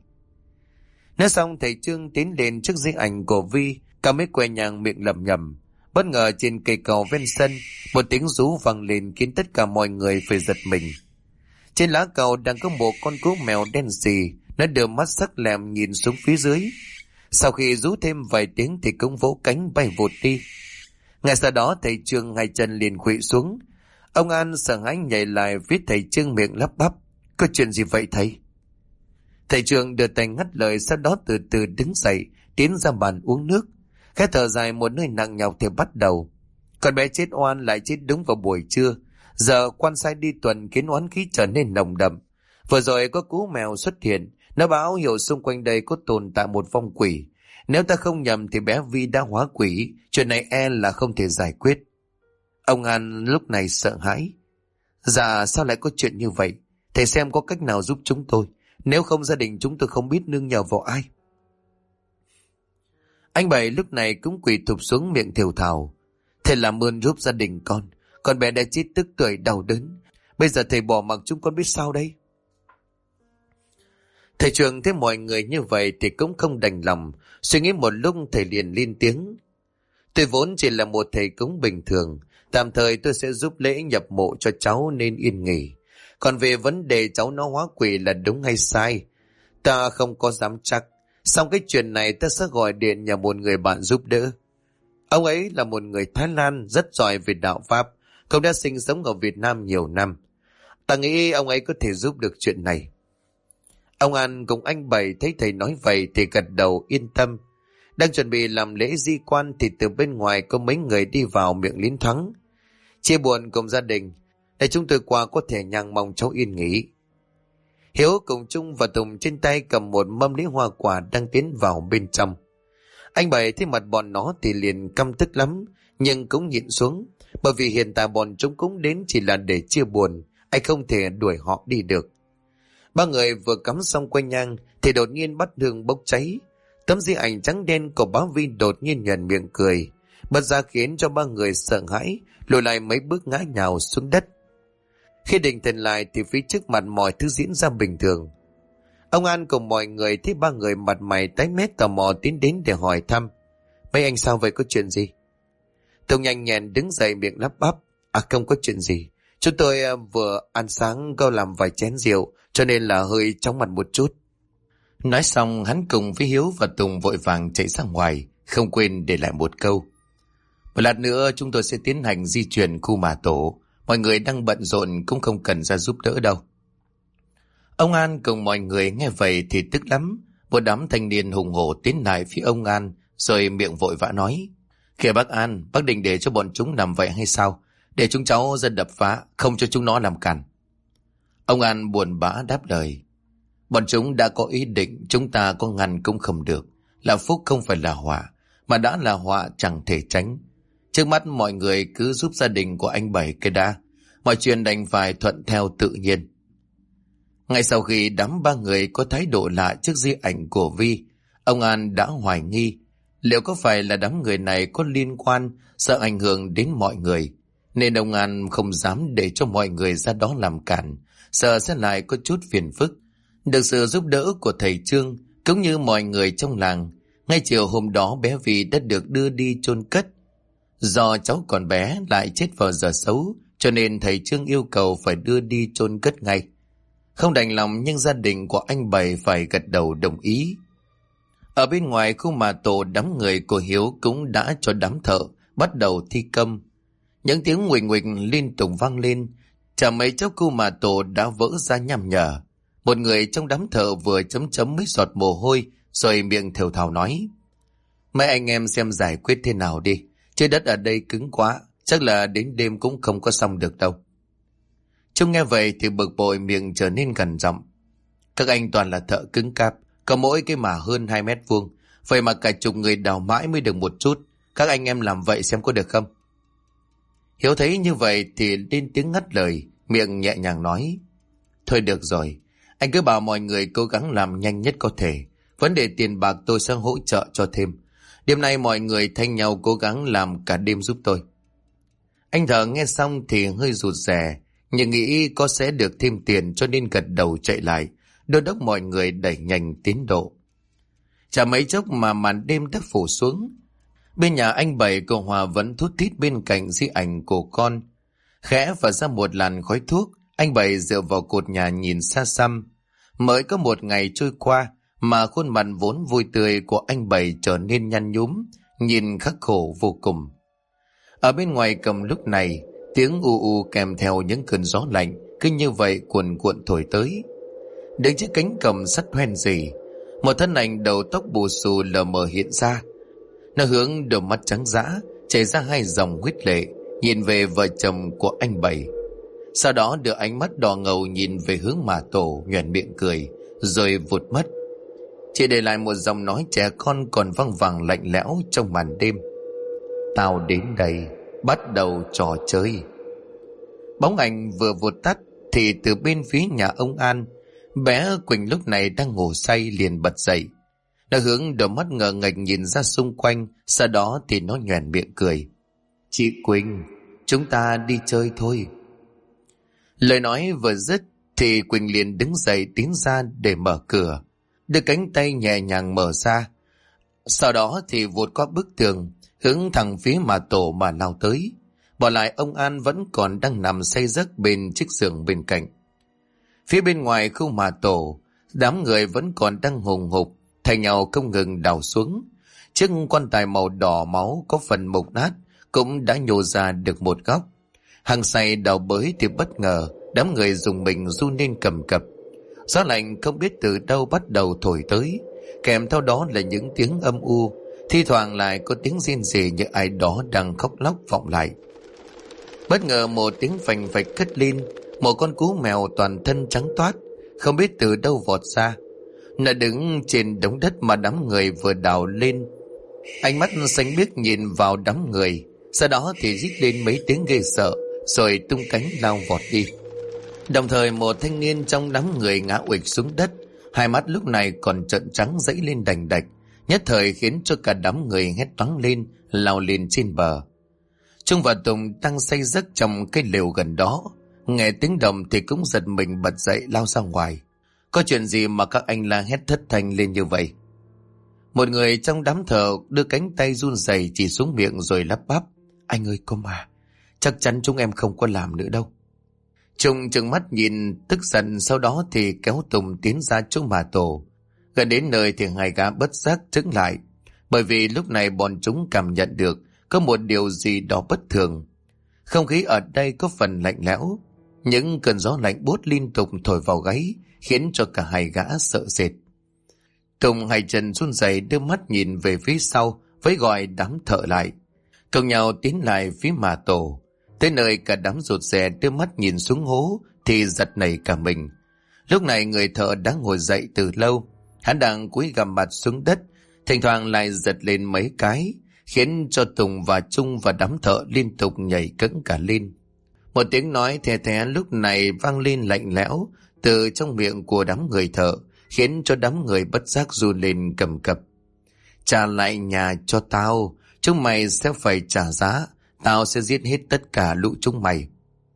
Nói xong thầy Trương tiến lên trước di ảnh của Vi, cả mấy que nhang miệng lẩm nhẩm. Bất ngờ trên cây cầu ven sân, một tiếng rú vang lên khiến tất cả mọi người phải giật mình. Trên lá cầu đang có một con cú mèo đen xì, nó đưa mắt sắc lẹm nhìn xuống phía dưới. Sau khi rú thêm vài tiếng thì cũng vỗ cánh bay vụt đi. Ngay sau đó thầy Trương hai chân liền khuỵu xuống. Ông An sợ hãi nhảy lại viết thầy Trương miệng lắp bắp: "Có chuyện gì vậy thầy?" Thầy Trương đưa tay ngắt lời, sau đó từ từ đứng dậy, tiến ra bàn uống nước. Khẽ thở dài một hơi nặng nhọc thì bắt đầu: "Con bé chết oan lại chết đúng vào buổi trưa. Giờ quan sai đi tuần khiến oán khí trở nên nồng đậm. Vừa rồi có cú mèo xuất hiện, nó báo hiệu xung quanh đây có tồn tại một vong quỷ. Nếu ta không nhầm thì bé Vi đã hóa quỷ, chuyện này e là không thể giải quyết." Ông An lúc này sợ hãi: "Dạ sao lại có chuyện như vậy? Thầy xem có cách nào giúp chúng tôi. Nếu không gia đình chúng tôi không biết nương nhờ vào ai." Anh Bảy lúc này cũng quỳ thụp xuống miệng thều thào: "Thầy làm ơn giúp gia đình con bé đã chết tức tuổi đau đớn. Bây giờ thầy bỏ mặc chúng con biết sao đây?" Thầy Trường thấy mọi người như vậy thì cũng không đành lòng. Suy nghĩ một lúc thầy liền lên tiếng: "Tôi vốn chỉ là một thầy cúng bình thường. Tạm thời tôi sẽ giúp lễ nhập mộ cho cháu nên yên nghỉ. Còn về vấn đề cháu nó hóa quỷ là đúng hay sai, ta không có dám chắc. Xong cái chuyện này ta sẽ gọi điện nhờ một người bạn giúp đỡ. Ông ấy là một người Thái Lan rất giỏi về đạo Pháp, cũng đã sinh sống ở Việt Nam nhiều năm. Ta nghĩ ông ấy có thể giúp được chuyện này." Ông An cùng anh Bảy thấy thầy nói vậy thì gật đầu yên tâm. Đang chuẩn bị làm lễ di quan thì từ bên ngoài có mấy người đi vào miệng liến thoáng: "Chia buồn cùng gia đình, để chúng tôi qua có thể nhang mong cháu yên nghỉ." Hiếu cùng Trung và Tùng trên tay cầm một mâm lễ hoa quả đang tiến vào bên trong. Anh Bảy thấy mặt bọn nó thì liền căm tức lắm, nhưng cũng nhịn xuống, bởi vì hiện tại bọn chúng cũng đến chỉ là để chia buồn, anh không thể đuổi họ đi được. Ba người vừa cắm xong que nhang thì đột nhiên bát hương bốc cháy. Tấm di ảnh trắng đen của bá Vi đột nhiên nhoẻn miệng cười, bật ra khiến cho ba người sợ hãi, lùi lại mấy bước ngã nhào xuống đất. Khi định thần lại thì phía trước mặt mọi thứ diễn ra bình thường. Ông An cùng mọi người thấy ba người mặt mày tái mét tò mò tiến đến để hỏi thăm: "Mấy anh sao vậy, có chuyện gì?" Tùng nhanh nhẹn đứng dậy miệng lắp bắp: Không có chuyện gì. Chúng tôi vừa ăn sáng có làm vài chén rượu, cho nên là hơi chóng mặt một chút." Nói xong hắn cùng với Hiếu và Tùng vội vàng chạy ra ngoài, không quên để lại một câu: "Một lát nữa chúng tôi sẽ tiến hành di chuyển khu mả tổ. Mọi người đang bận rộn cũng không cần ra giúp đỡ đâu." Ông An cùng mọi người nghe vậy thì tức lắm. Một đám thanh niên hùng hổ tiến lại phía ông An, rồi miệng vội vã nói: "Kìa bác An, bác định để cho bọn chúng làm vậy hay sao? Để chúng cháu dân đập phá, không cho chúng nó làm cản." Ông An buồn bã đáp lời: "Bọn chúng đã có ý định, chúng ta có ngăn cũng không được. Là phúc không phải là họa, mà đã là họa chẳng thể tránh. Trước mắt mọi người cứ giúp gia đình của anh Bảy cái đã, mọi chuyện đành phải thuận theo tự nhiên." Ngay sau khi đám ba người có thái độ lạ trước di ảnh của Vi, ông An đã hoài nghi liệu có phải là đám người này có liên quan, sợ ảnh hưởng đến mọi người, nên ông An không dám để cho mọi người ra đó làm cản, sợ sẽ lại có chút phiền phức. Được sự giúp đỡ của thầy Trương cũng như mọi người trong làng, ngay chiều hôm đó bé Vi đã được đưa đi chôn cất. Do cháu còn bé lại chết vào giờ xấu, cho nên thầy Trương yêu cầu phải đưa đi chôn cất ngay. Không đành lòng nhưng gia đình của anh Bảy phải gật đầu đồng ý. Ở bên ngoài khu mả tổ, đám người của Hiếu cũng đã cho đám thợ bắt đầu thi công. Những tiếng nguỳnh nguỳnh liên tục vang lên, chả mấy chốc khu mả tổ đã vỡ ra nham nhở. Một người trong đám thợ vừa chấm chấm mấy giọt mồ hôi, rồi miệng thều thào nói: "Mấy anh em xem giải quyết thế nào đi, chứ đất ở đây cứng quá, chắc là đến đêm cũng không có xong được đâu." Trung nghe vậy thì bực bội, miệng trở nên gần giọng: "Các anh toàn là thợ cứng cáp, có mỗi cái mả hơn 2 mét vuông, vậy mà cả chục người đào mãi mới được một chút. Các anh em làm vậy xem có được không?" Hiếu thấy như vậy thì lên tiếng ngắt lời, miệng nhẹ nhàng nói: "Thôi được rồi, anh cứ bảo mọi người cố gắng làm nhanh nhất có thể. Vấn đề tiền bạc tôi sẽ hỗ trợ cho thêm. Đêm nay mọi người thanh nhau cố gắng làm cả đêm giúp tôi." Anh thợ nghe xong thì hơi rụt rè, nhưng nghĩ có sẽ được thêm tiền cho nên gật đầu chạy lại, đôn đốc mọi người đẩy nhanh tiến độ. Chả mấy chốc mà màn đêm đã phủ xuống. Bên nhà anh Bảy, cô Hòa vẫn thút thít bên cạnh di ảnh của con. Khẽ và ra một làn khói thuốc, anh Bảy dựa vào cột nhà nhìn xa xăm. Mới có một ngày trôi qua mà khuôn mặt vốn vui tươi của anh Bảy trở nên nhăn nhúm, nhìn khắc khổ vô cùng. Ở bên ngoài cầm lúc này, tiếng u u kèm theo những cơn gió lạnh cứ như vậy cuồn cuộn thổi tới. Đứng trước cánh cổng sắt hoen rỉ, một thân ảnh đầu tóc bù xù lờ mờ hiện ra. Nó hướng đôi mắt trắng dã chảy ra hai dòng huyết lệ, nhìn về vợ chồng của anh Bảy. Sau đó đưa ánh mắt đỏ ngầu nhìn về hướng mà tổ, nhoẻn miệng cười rồi vụt mất, chỉ để lại một giọng nói trẻ con còn văng vẳng lạnh lẽo trong màn đêm: tao đến đây bắt đầu trò chơi. Bóng ảnh vừa vụt tắt thì từ bên phía nhà ông An, bé Quỳnh lúc này đang ngủ say liền bật dậy. Nó hướng đôi mắt ngờ nghệch nhìn ra xung quanh, sau đó thì nó nhoẻn miệng cười: chị Quỳnh, chúng ta đi chơi thôi. Lời nói vừa dứt thì Quỳnh liền đứng dậy tiến ra để mở cửa, đưa cánh tay nhẹ nhàng mở ra. Sau đó thì vụt qua bức tường, hướng thẳng phía mà tổ mà lao tới, bỏ lại ông An vẫn còn đang nằm say giấc bên chiếc giường bên cạnh. Phía bên ngoài khu mà tổ, đám người vẫn còn đang hùng hục thay nhau không ngừng đào xuống. Chiếc quan tài màu đỏ máu có phần mục nát cũng đã nhô ra được một góc. Hăng say đào bới thì bất ngờ đám người dùng mình run lên cầm cập. Gió lạnh không biết từ đâu bắt đầu thổi tới, kèm theo đó là những tiếng âm u, thi thoảng lại có tiếng rên rỉ như ai đó đang khóc lóc vọng lại. Bất ngờ một tiếng phành phạch cất lên, một con cú mèo toàn thân trắng toát không biết từ đâu vọt ra. Nó đứng trên đống đất mà đám người vừa đào lên, ánh mắt xanh biếc nhìn vào đám người, sau đó thì rít lên mấy tiếng ghê sợ rồi tung cánh lao vọt đi. Đồng thời một thanh niên trong đám người ngã uịch xuống đất, hai mắt lúc này còn trợn trắng dãy lên đành đạch, nhất thời khiến cho cả đám người hét toáng lên lao lên trên bờ. Trung và Tùng đang say giấc trong cái lều gần đó, nghe tiếng động thì cũng giật mình bật dậy lao ra ngoài. Có chuyện gì mà các anh la hét thất thanh lên như vậy? Một người trong đám thợ đưa cánh tay run rẩy chỉ xuống miệng rồi lắp bắp: anh ơi có mà, chắc chắn chúng em không có làm nữa đâu. Trung trừng mắt nhìn tức giận, sau đó thì kéo Tùng tiến ra chỗ mà tổ. Gần đến nơi thì hai gã bất giác trứng lại, bởi vì lúc này bọn chúng cảm nhận được có một điều gì đó bất thường. Không khí ở đây có phần lạnh lẽo, những cơn gió lạnh buốt liên tục thổi vào gáy khiến cho cả hai gã sợ sệt. Tùng hai chân run rẩy đưa mắt nhìn về phía sau với gọi đám thợ lại, cùng nhau tiến lại phía mà tổ. Tới nơi cả đám rụt rè đưa mắt nhìn xuống hố thì giật nảy cả mình. Lúc này người thợ đã ngồi dậy từ lâu, hắn đang cúi gằm mặt xuống đất, thỉnh thoảng lại giật lên mấy cái, khiến cho Tùng và Trung và đám thợ liên tục nhảy cẫng cả lên. Một tiếng nói thè thé lúc này vang lên lạnh lẽo từ trong miệng của đám người thợ, khiến cho đám người bất giác run lên cầm cập: trả lại nhà cho tao, chúng mày sẽ phải trả giá, tao sẽ giết hết tất cả lũ chúng mày.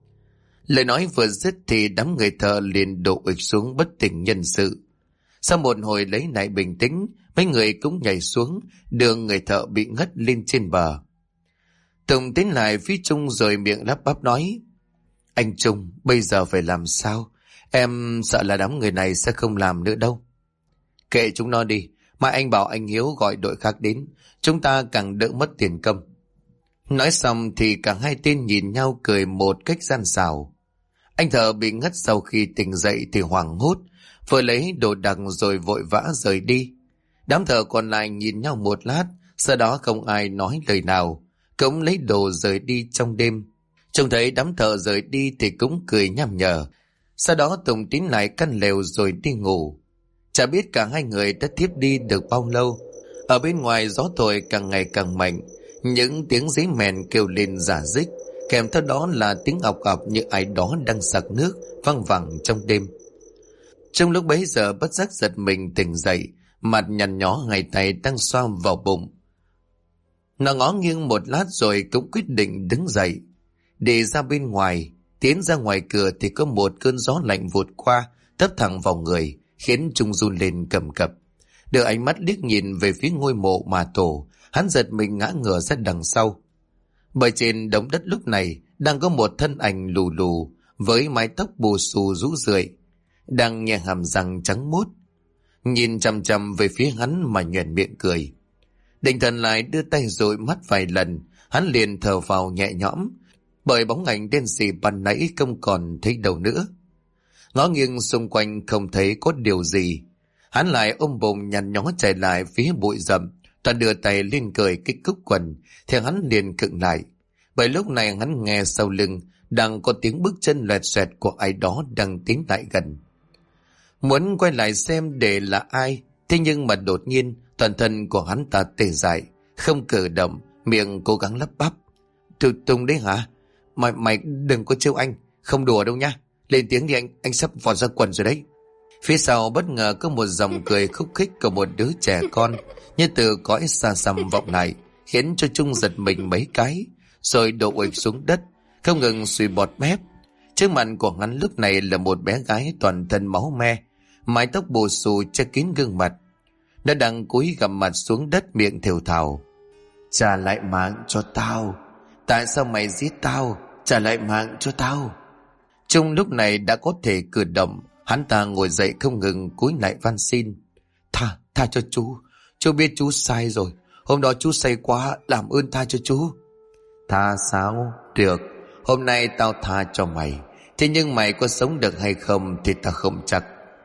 Lời nói vừa dứt thì đám người thợ liền đổ ịch xuống bất tỉnh nhân sự. Sau một hồi lấy lại bình tĩnh, mấy người cũng nhảy xuống, đưa người thợ bị ngất lên trên bờ. Tùng tiến lại phía Trung rồi miệng lắp bắp nói: anh Trung, bây giờ phải làm sao? Em sợ là đám người này sẽ không làm nữa đâu. Kệ chúng nó đi, mai anh bảo anh Hiếu gọi đội khác đến, chúng ta càng đỡ mất tiền công. Nói xong thì cả hai tên nhìn nhau cười một cách gian xảo. Anh thợ bị ngất sau khi tỉnh dậy thì hoảng hốt, vừa lấy đồ đạc rồi vội vã rời đi. Đám thợ còn lại nhìn nhau một lát, sau đó không ai nói lời nào, cũng lấy đồ rời đi trong đêm. Trông thấy đám thợ rời đi thì cũng cười nham nhở. Sau đó Tùng tiến lại căn lều rồi đi ngủ. Chả biết cả hai người đã thiếp đi được bao lâu. Ở bên ngoài gió thổi càng ngày càng mạnh, những tiếng giấy mèn kêu lên rả rích, kèm theo đó là tiếng ọc ọc như ai đó đang sặc nước văng vẳng trong đêm. Trong lúc bấy giờ bất giác giật mình tỉnh dậy, mặt nhăn nhó, hai tay đang xoa vào bụng. Nó ngó nghiêng một lát rồi cũng quyết định đứng dậy, đi ra bên ngoài. Tiến ra ngoài cửa thì có một cơn gió lạnh vụt qua, tấp thẳng vào người, khiến Trung run lên cầm cập. Đưa ánh mắt liếc nhìn về phía ngôi mộ mà tổ, hắn giật mình ngã ngửa ra đằng sau. Bởi trên đống đất lúc này đang có một thân ảnh lù lù với mái tóc bù xù rũ rượi, đang nhè hàm răng trắng muốt. nhìn chằm chằm về phía hắn mà nhoẻn miệng cười. Định thần lại đưa tay dụi mắt vài lần, hắn liền thở vào nhẹ nhõm, bởi bóng ảnh đen sì ban nãy không còn thấy đâu nữa. Ngó nghiêng xung quanh không thấy có điều gì, hắn lại ôm bụng nhăn nhó chạy lại phía bụi rậm, toàn đưa tay lên cười kích cúc quần, thì hắn liền khựng lại, bởi lúc này hắn nghe sau lưng đang có tiếng bước chân loẹt xoẹt của ai đó đang tiến lại gần. Muốn quay lại xem để là ai, thế nhưng mà đột nhiên toàn thân của hắn ta tê dại, không cử động, miệng cố gắng lắp bắp. Tùng đấy hả? Mày đừng có trêu anh, không đùa đâu nha. Lên tiếng đi anh sắp vọt ra quần rồi đấy. Phía sau bất ngờ có một dòng cười khúc khích của một đứa trẻ con, như từ cõi xa xăm vọng lại, khiến cho Trung giật mình mấy cái, rồi đổ ụp xuống đất, không ngừng suy bọt mép. Trước mặt của hắn lúc này là một bé gái toàn thân máu me, mái tóc bù xù che kín gương mặt. Nó đang cúi gằm mặt xuống đất, miệng thều thào: trả lại mạng cho tao. Tại sao mày giết tao? Trả lại mạng cho tao. Trung lúc này đã có thể cử động, hắn ta ngồi dậy không ngừng cúi lại van xin: Tha cho chú biết chú sai rồi. Hôm đó chú say quá, làm ơn tha cho chú. Tha sao? Được, hôm nay tao tha cho mày. Thế nhưng mày có sống được hay không thì tao không chắc.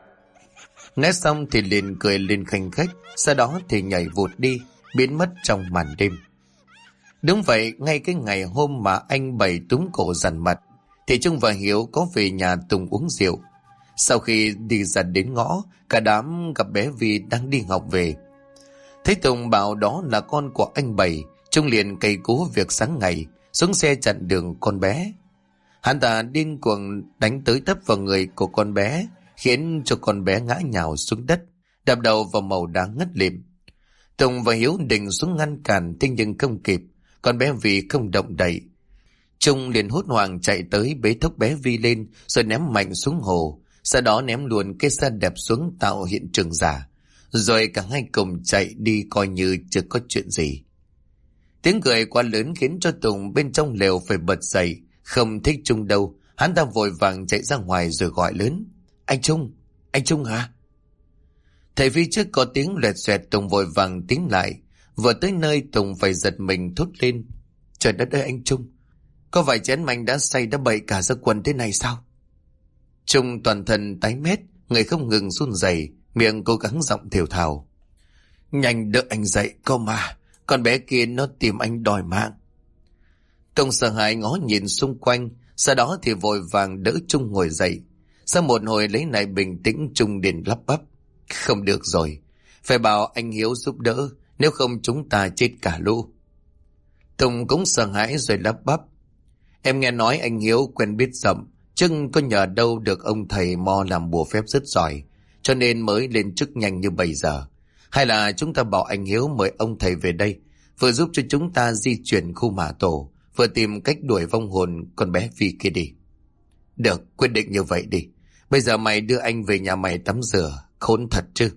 Nói xong thì liền cười lên khanh khách, sau đó thì nhảy vụt đi, biến mất trong màn đêm. Đúng vậy, ngay cái ngày hôm mà anh Bảy túm cổ dằn mặt, thì Trung và Hiếu có về nhà Tùng uống rượu. Sau khi đi ra đến ngõ, cả đám gặp bé Vi đang đi học về. Thấy Tùng bảo đó là con của anh Bảy, Trung liền cày cú việc sáng ngày, xuống xe chặn đường con bé. Hắn ta điên cuồng đánh tới tấp vào người của con bé, khiến cho con bé ngã nhào xuống đất, đập đầu vào màu đá ngất lịm. Tùng và Hiếu định xuống ngăn cản, thế nhưng không kịp, con bé Vi không động đậy. Trung liền hốt hoảng chạy tới bế thốc bé Vi lên, rồi ném mạnh xuống hồ, sau đó ném luôn cái xe đẹp xuống tạo hiện trường giả, rồi cả hai cùng chạy đi coi như chưa có chuyện gì. Tiếng cười quá lớn khiến cho Tùng bên trong lều phải bật dậy, không thích Trung đâu. Hắn ta vội vàng chạy ra ngoài rồi gọi lớn: anh Trung hả? Thấy phía trước có tiếng loẹt xoẹt, Tùng vội vàng tiến lại. Vừa tới nơi, Tùng phải giật mình thốt lên: trời đất ơi anh Trung, có vài chén manh đã say đã bậy cả ra quần thế này sao? Trung toàn thân tái mét, người không ngừng run rẩy, miệng cố gắng giọng thều thào: nhanh đỡ anh dậy cơ mà, con bé kia nó tìm anh đòi mạng. Tùng sợ hãi ngó nhìn xung quanh, sau đó thì vội vàng đỡ Trung ngồi dậy. Sau một hồi lấy lại bình tĩnh, Trung liền lắp bắp: không được rồi, phải bảo anh Hiếu giúp đỡ, nếu không chúng ta chết cả lũ. Tùng cũng sợ hãi rồi lắp bắp: em nghe nói anh Hiếu quen biết rộng, chứ có nhờ đâu được ông thầy mo làm bùa phép rất giỏi, cho nên mới lên chức nhanh như bây giờ. Hay là chúng ta bảo anh Hiếu mời ông thầy về đây, vừa giúp cho chúng ta di chuyển khu mả tổ, vừa tìm cách đuổi vong hồn con bé Vi kia đi. Được, quyết định như vậy đi. Bây giờ mày đưa anh về nhà mày tắm rửa, khốn thật chứ.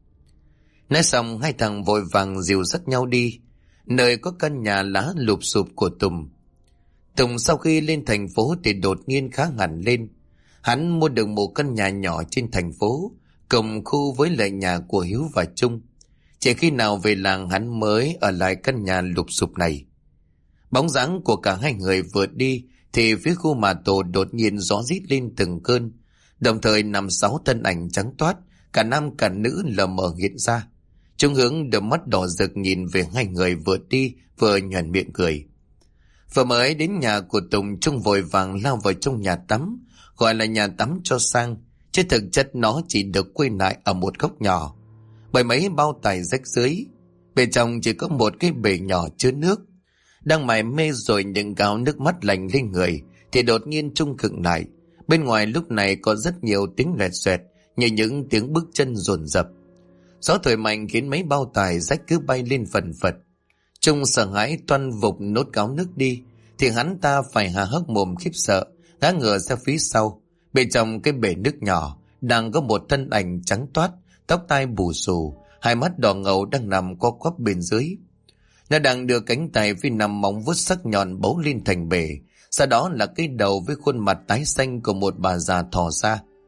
Nói xong, hai thằng vội vàng dìu dắt nhau đi, nơi có căn nhà lá lụp xụp của Tùng. Tùng sau khi lên thành phố thì đột nhiên khá hẳn lên. Hắn mua được một căn nhà nhỏ trên thành phố, cùng khu với lại nhà của Hiếu và Trung. Chỉ khi nào về làng hắn mới ở lại căn nhà lụp xụp này. Bóng dáng của cả hai người vừa đi thì phía khu mả tổ đột nhiên gió rít lên từng cơn, đồng thời nằm 6 thân ảnh trắng toát, cả nam cả nữ lờ mờ hiện ra. Trung hướng đôi mắt đỏ rực nhìn về hai người vừa đi vừa nhoẻn miệng cười. Vừa mới đến nhà của Tùng, Trung vội vàng lao vào trong nhà tắm, gọi là nhà tắm cho sang, chứ thực chất nó chỉ được quay lại ở một góc nhỏ, bởi mấy bao tải rách dưới. Bên trong chỉ có một cái bể nhỏ chứa nước. Đang mải mê rồi những gáo nước mắt lạnh lên người, thì đột nhiên Trung khựng lại. Bên ngoài lúc này có rất nhiều tiếng loẹt xoẹt, như những tiếng bước chân dồn dập. Gió thổi mạnh khiến mấy bao tải rách cứ bay lên phần phật. Trung sợ hãi toan vụt nốt gáo nước đi, thì hắn ta phải há hốc mồm khiếp sợ, ngã ngửa ra phía sau. Bên trong cái bể nước nhỏ đang có một thân ảnh trắng toát, tóc tai bù xù, hai mắt đỏ ngầu đang nằm co quắp bên dưới. Nó đang đưa cánh tay với 5 móng vuốt sắc nhọn bấu lên thành bể, sau đó là cái đầu với khuôn mặt tái xanh của một bà già thò ra.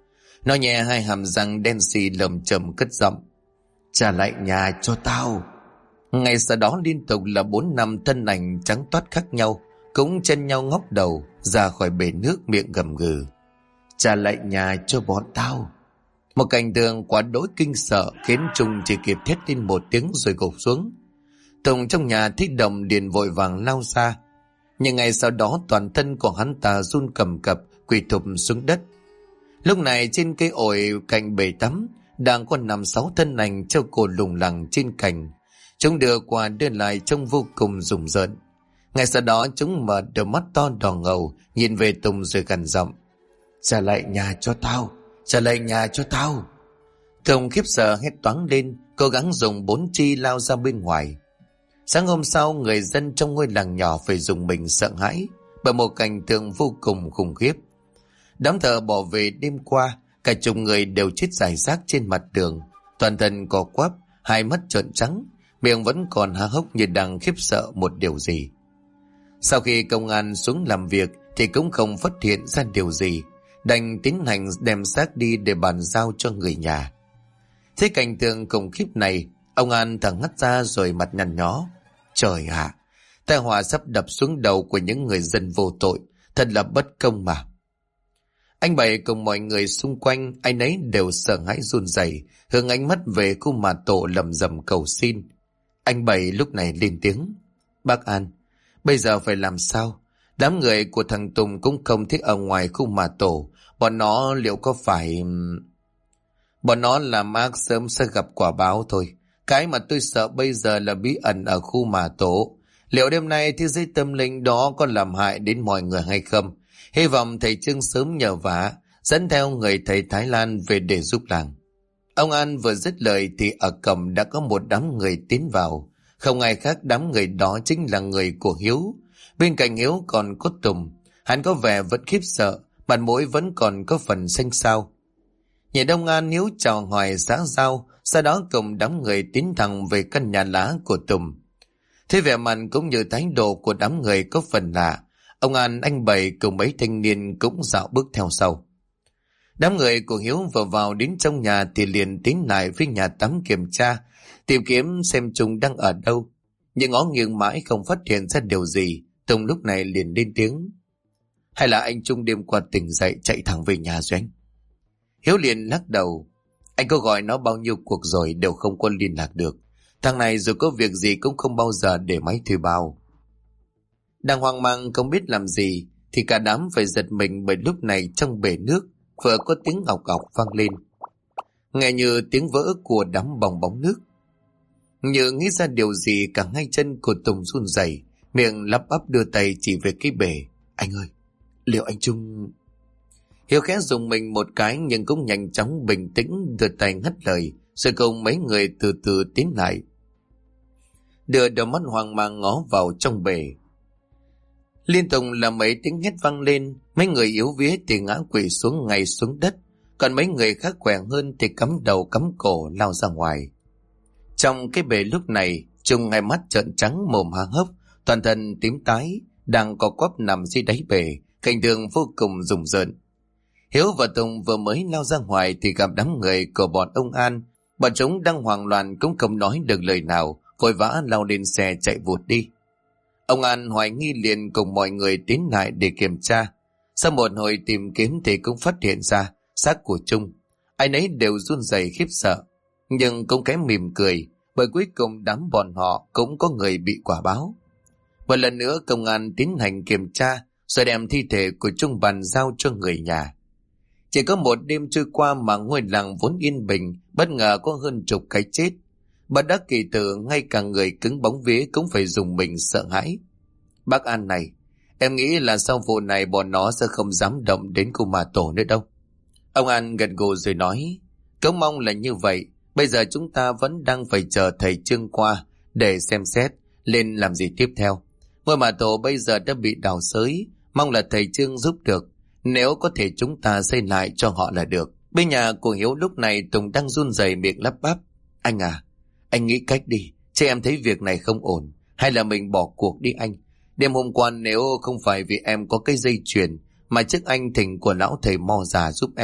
Nó nhẹ hai hàm răng đen xì lầm chầm cất giọng: "Trả lại nhà cho tao." Ngay sau đó liên tục là 4-5 thân ảnh trắng toát khác nhau cũng chân nhau ngóc đầu ra khỏi bể nước, miệng gầm gừ: "Trả lại nhà cho bọn tao." Một cảnh tượng quá đỗi kinh sợ khiến Trung chỉ kịp thét lên một tiếng rồi gục xuống. Tùng trong nhà thấy động liền vội vàng lao ra, nhưng ngay sau đó toàn thân của hắn ta run cầm cập, quỳ thụp xuống đất. Lúc này trên cây ổi cạnh bể tắm đang có 5-6 thân ảnh treo cổ lủng lẳng trên cành. Chúng đưa qua đưa lại trông vô cùng rùng rợn. Ngay sau đó chúng mở đôi mắt to đỏ ngầu nhìn về Tùng rồi gằn giọng: "Trả lại nhà cho tao, trả lại nhà cho tao." Tùng khiếp sợ hét toáng lên, cố gắng dùng 4 chi lao ra bên ngoài. Sáng hôm sau, người dân trong ngôi làng nhỏ phải dùng mình sợ hãi bởi một cảnh tượng vô cùng khủng khiếp. Đám thợ bỏ về đêm qua, cả chục người đều chết rải rác trên mặt đường, toàn thân co quắp, hai mắt trợn trắng, miệng vẫn còn há hốc như đang khiếp sợ một điều gì. Sau khi công an xuống làm việc thì cũng không phát hiện ra điều gì, đành tiến hành đem xác đi để bàn giao cho người nhà. Thế cảnh tượng khủng khiếp này, ông An thở hắt ra rồi mặt nhăn nhó: "Trời ạ, tai họa sắp đập xuống đầu của những người dân vô tội, thật là bất công mà." Anh Bảy cùng mọi người xung quanh ai nấy đều sợ hãi run rẩy, hướng ánh mắt về khu mả tổ lầm rầm cầu xin. Anh Bảy lúc này lên tiếng: "Bác An, bây giờ phải làm sao? Đám người của thằng Tùng cũng không thích ở ngoài khu mả tổ, bọn nó liệu có phải... Bọn nó làm ác sớm sẽ gặp quả báo thôi. Cái mà tôi sợ bây giờ là bí ẩn ở khu mả tổ. Liệu đêm nay thế giới tâm linh đó có làm hại đến mọi người hay không? Hy vọng thầy Trương sớm nhờ vả dẫn theo người thầy Thái Lan về để giúp làng." Ông An vừa dứt lời thì ở cổng đã có một đám người tiến vào. Không ai khác, đám người đó chính là người của Hiếu. Bên cạnh Hiếu còn có Tùng. Hắn có vẻ vẫn khiếp sợ, mặt mũi vẫn còn có phần xanh xao. Nhìn ông An, Hiếu chào hỏi xã giao, sau đó cùng đám người tiến thẳng về căn nhà lá của Tùng. Thế vẻ mặt cũng như thái độ của đám người có phần lạ, ông An, anh Bảy cùng mấy thanh niên cũng dạo bước theo sau. Đám người của Hiếu vừa vào đến trong nhà thì liền tiến lại với nhà tắm kiểm tra, tìm kiếm xem Trung đang ở đâu. Nhưng ngó nghiêng mãi không phát hiện ra điều gì, Tùng lúc này liền lên tiếng: "Hay là anh Trung đêm qua tỉnh dậy chạy thẳng về nhà rồi anh?" Hiếu liền lắc đầu: "Anh có gọi nó bao nhiêu cuộc rồi đều không có liên lạc được. Thằng này dù có việc gì cũng không bao giờ để máy thuê bao." Đang hoang mang không biết làm gì thì cả đám phải giật mình, bởi lúc này trong bể nước vừa có tiếng ọc ọc vang lên, nghe như tiếng vỡ của đám bong bóng nước. Như nghĩ ra điều gì, cả hai chân của Tùng run rẩy, miệng lắp bắp đưa tay chỉ về cái bể: "Anh ơi, liệu anh Trung..." Hiếu khẽ dùng mình một cái nhưng cũng nhanh chóng bình tĩnh đưa tay ngắt lời, rồi cùng mấy người từ từ tiến lại, đưa đôi mắt hoang mang ngó vào trong bể. Liên tục là mấy tiếng hét vang lên, mấy người yếu vía thì ngã quỵ xuống ngay xuống đất, còn mấy người khác khỏe hơn thì cắm đầu cắm cổ lao ra ngoài. Trong cái bể lúc này, Trung hai mắt trợn trắng, mồm há hốc, toàn thân tím tái, đang co quắp nằm dưới đáy bể, cảnh tượng vô cùng rùng rợn. Hiếu và Tùng vừa mới lao ra ngoài thì gặp đám người của bọn ông An. Bọn chúng đang hoảng loạn cũng không nói được lời nào, vội vã lao lên xe chạy vụt đi. Ông An hoài nghi liền cùng mọi người tiến lại để kiểm tra. Sau một hồi tìm kiếm thì cũng phát hiện ra xác của Trung. Ai nấy đều run rẩy khiếp sợ, nhưng cũng kém mỉm cười, bởi cuối cùng đám bọn họ cũng có người bị quả báo. Một lần nữa công an tiến hành kiểm tra, rồi đem thi thể của Trung bàn giao cho người nhà. Chỉ có một đêm trôi qua mà ngôi làng vốn yên bình bất ngờ có hơn chục cái chết. Bất đắc kỳ tử, ngay cả người cứng bóng vía cũng phải dùng mình sợ hãi. "Bác An này, em nghĩ là sau vụ này bọn nó sẽ không dám động đến khu mả tổ nữa đâu." Ông An gật gù rồi nói: "Cũng mong là như vậy. Bây giờ chúng ta vẫn đang phải chờ thầy Trương qua để xem xét lên làm gì tiếp theo. Ngôi mả tổ bây giờ đã bị đào xới, mong là thầy Trương giúp được. Nếu có thể chúng ta xây lại cho họ là được." Bên nhà của Hiếu lúc này Tùng đang run rẩy miệng lắp bắp: "Anh à, anh nghĩ cách đi, chứ em thấy việc này không ổn. Hay là mình bỏ cuộc đi anh. Đêm hôm qua nếu không phải vì em có cái dây chuyền mà trước anh thỉnh của lão thầy mo già giúp em,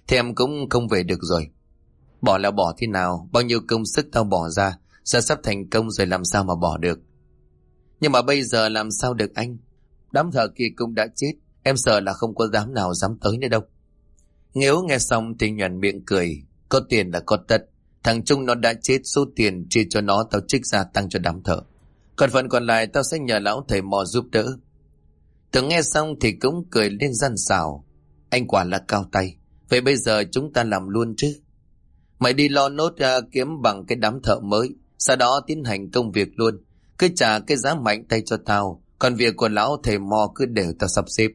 thì em cũng không về được rồi. Bỏ là bỏ thế nào, bao nhiêu công sức tao bỏ ra, giờ sắp thành công rồi làm sao mà bỏ được. Nhưng mà bây giờ làm sao được anh? Đám thợ kia cũng đã chết, em sợ là không có dám nào dám tới nữa đâu. Nếu nghe xong thì nhoẻn miệng cười. Có tiền là có tất. Thằng Trung nó đã chết, số tiền chia cho nó tao trích ra tăng cho đám thợ. Còn phần còn lại tao sẽ nhờ lão thầy mò giúp đỡ. Tường nghe xong thì cũng cười lên gian xảo. Anh quả là cao tay. Vậy bây giờ chúng ta làm luôn chứ. Mày đi lo nốt kiếm bằng cái đám thợ mới, sau đó tiến hành công việc luôn. Cứ trả cái giá mạnh tay cho tao. Còn việc của lão thầy mò cứ để tao sắp xếp.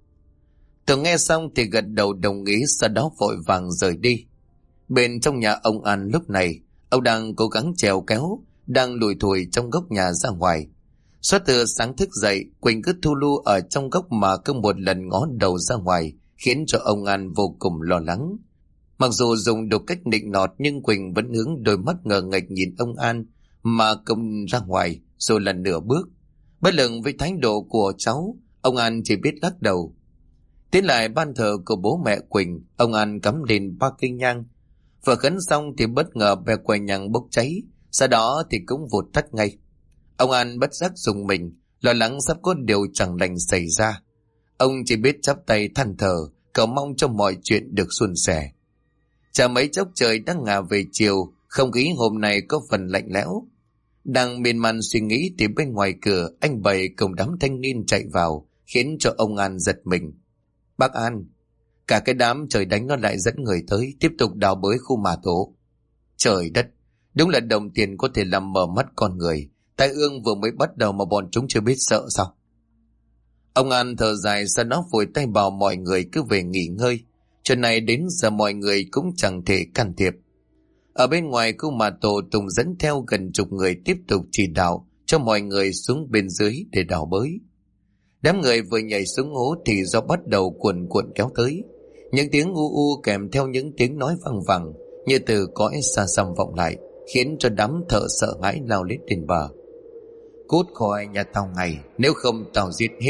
Tường nghe xong thì gật đầu đồng ý, sau đó vội vàng rời đi. Bên trong nhà ông An lúc này, ông đang cố gắng trèo kéo, đang lủi thủi trong góc nhà ra ngoài. Suốt từ sáng thức dậy, Quỳnh cứ thu lu ở trong góc mà cứ một lần ngó đầu ra ngoài, khiến cho ông An vô cùng lo lắng. Mặc dù dùng đủ cách nịnh nọt nhưng Quỳnh vẫn hướng đôi mắt ngờ nghệch nhìn ông An mà không ra ngoài rồi lần nửa bước. Bất lực với thái độ của cháu, ông An chỉ biết lắc đầu. Tiến lại ban thờ của bố mẹ Quỳnh, ông An cắm lên 3 cây nhang. Vừa khấn xong thì bất ngờ bè que nhang bốc cháy, sau đó thì cũng vụt tắt ngay. Ông An bất giác rùng mình, lo lắng sắp có điều chẳng lành xảy ra. Ông chỉ biết chắp tay than thở, cầu mong cho mọi chuyện được suôn sẻ. Chả mấy chốc trời đã ngả về chiều, không khí hôm nay có phần lạnh lẽo. Đang miên man suy nghĩ thì bên ngoài cửa anh Bảy cùng đám thanh niên chạy vào, khiến cho ông An giật mình. Bác An, cả cái đám trời đánh nó lại dẫn người tới, tiếp tục đào bới khu mả tổ. Trời đất, đúng là đồng tiền có thể làm mở mắt con người. Tai ương vừa mới bắt đầu mà bọn chúng chưa biết sợ sao? Ông An thở dài, sau đó vội tay bảo mọi người cứ về nghỉ ngơi. Chuyện này đến giờ mọi người cũng chẳng thể can thiệp. Ở bên ngoài khu mả tổ, Tùng dẫn theo gần chục người tiếp tục chỉ đạo cho mọi người xuống bên dưới để đào bới. Đám người vừa nhảy xuống hố thì gió bắt đầu cuồn cuộn kéo tới. Những tiếng u u kèm theo những tiếng nói văng vẳng như từ cõi xa xăm vọng lại, khiến cho đám thợ sợ hãi lao lên trên bờ. Cút khỏi nhà tao ngay, nếu không tao giết hết.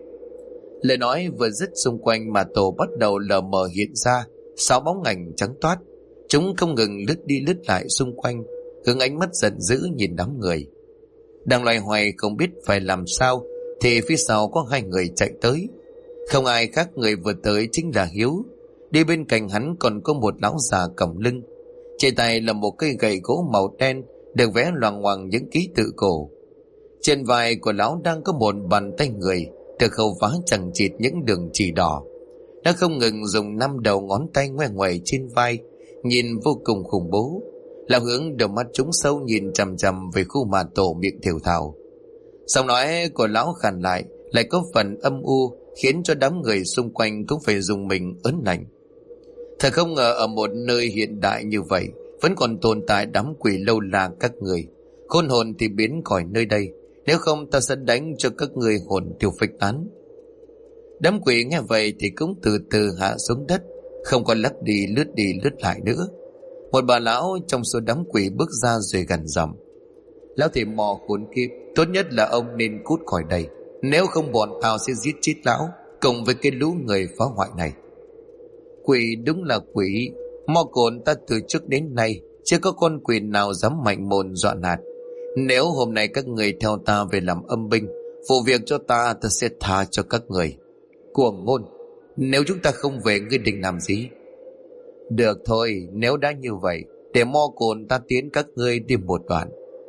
Lời nói vừa dứt, xung quanh mà tổ bắt đầu lờ mờ hiện ra 6 bóng ảnh trắng toát. Chúng không ngừng lướt đi lướt lại xung quanh, hướng ánh mắt giận dữ nhìn đám người. Đang loay hoay không biết phải làm sao thì phía sau có 2 người chạy tới. Không ai khác người vừa tới chính là Hiếu. Đi bên cạnh hắn còn có một lão già còng lưng. Trên tay là một cây gậy gỗ màu đen được vẽ loằng ngoằng những ký tự cổ. Trên vai của lão đang có một bàn tay người được khâu vá chằng chịt những đường chỉ đỏ. Nó không ngừng dùng 5 đầu ngón tay ngoe ngoẩy trên vai, nhìn vô cùng khủng bố. Lão hướng đôi mắt trúng sâu nhìn chằm chằm về khu mả tổ, miệng thều thào. Giọng nói của lão khàn lại có phần âm u, khiến cho đám người xung quanh cũng phải dùng mình ớn lạnh. Thật không ngờ ở một nơi hiện đại như vậy vẫn còn tồn tại đám quỷ lâu la các người. Khôn hồn thì biến khỏi nơi đây, nếu không ta sẽ đánh cho các người hồn tiêu phách tán. Đám quỷ nghe vậy thì cũng từ từ hạ xuống đất, không còn lắc đi lướt lại nữa. Một bà lão trong số đám quỷ bước ra rồi gằn giọng. Lão thầy mò khốn kiếp, tốt nhất là ông nên cút khỏi đây, nếu không bọn tao sẽ giết chết lão cùng với cái lũ người phá hoại này. Quỷ đúng là quỷ, mò cồn ta từ trước đến nay chưa có con quỷ nào dám mạnh mồm dọa nạt. Nếu hôm nay các người theo ta về làm âm binh, phụ việc cho ta sẽ tha cho các người. Cuồng ngôn, nếu chúng ta không về ngươi định làm gì? Được thôi, nếu đã như vậy, để mo cồn ta tiến các ngươi đi một đoạn.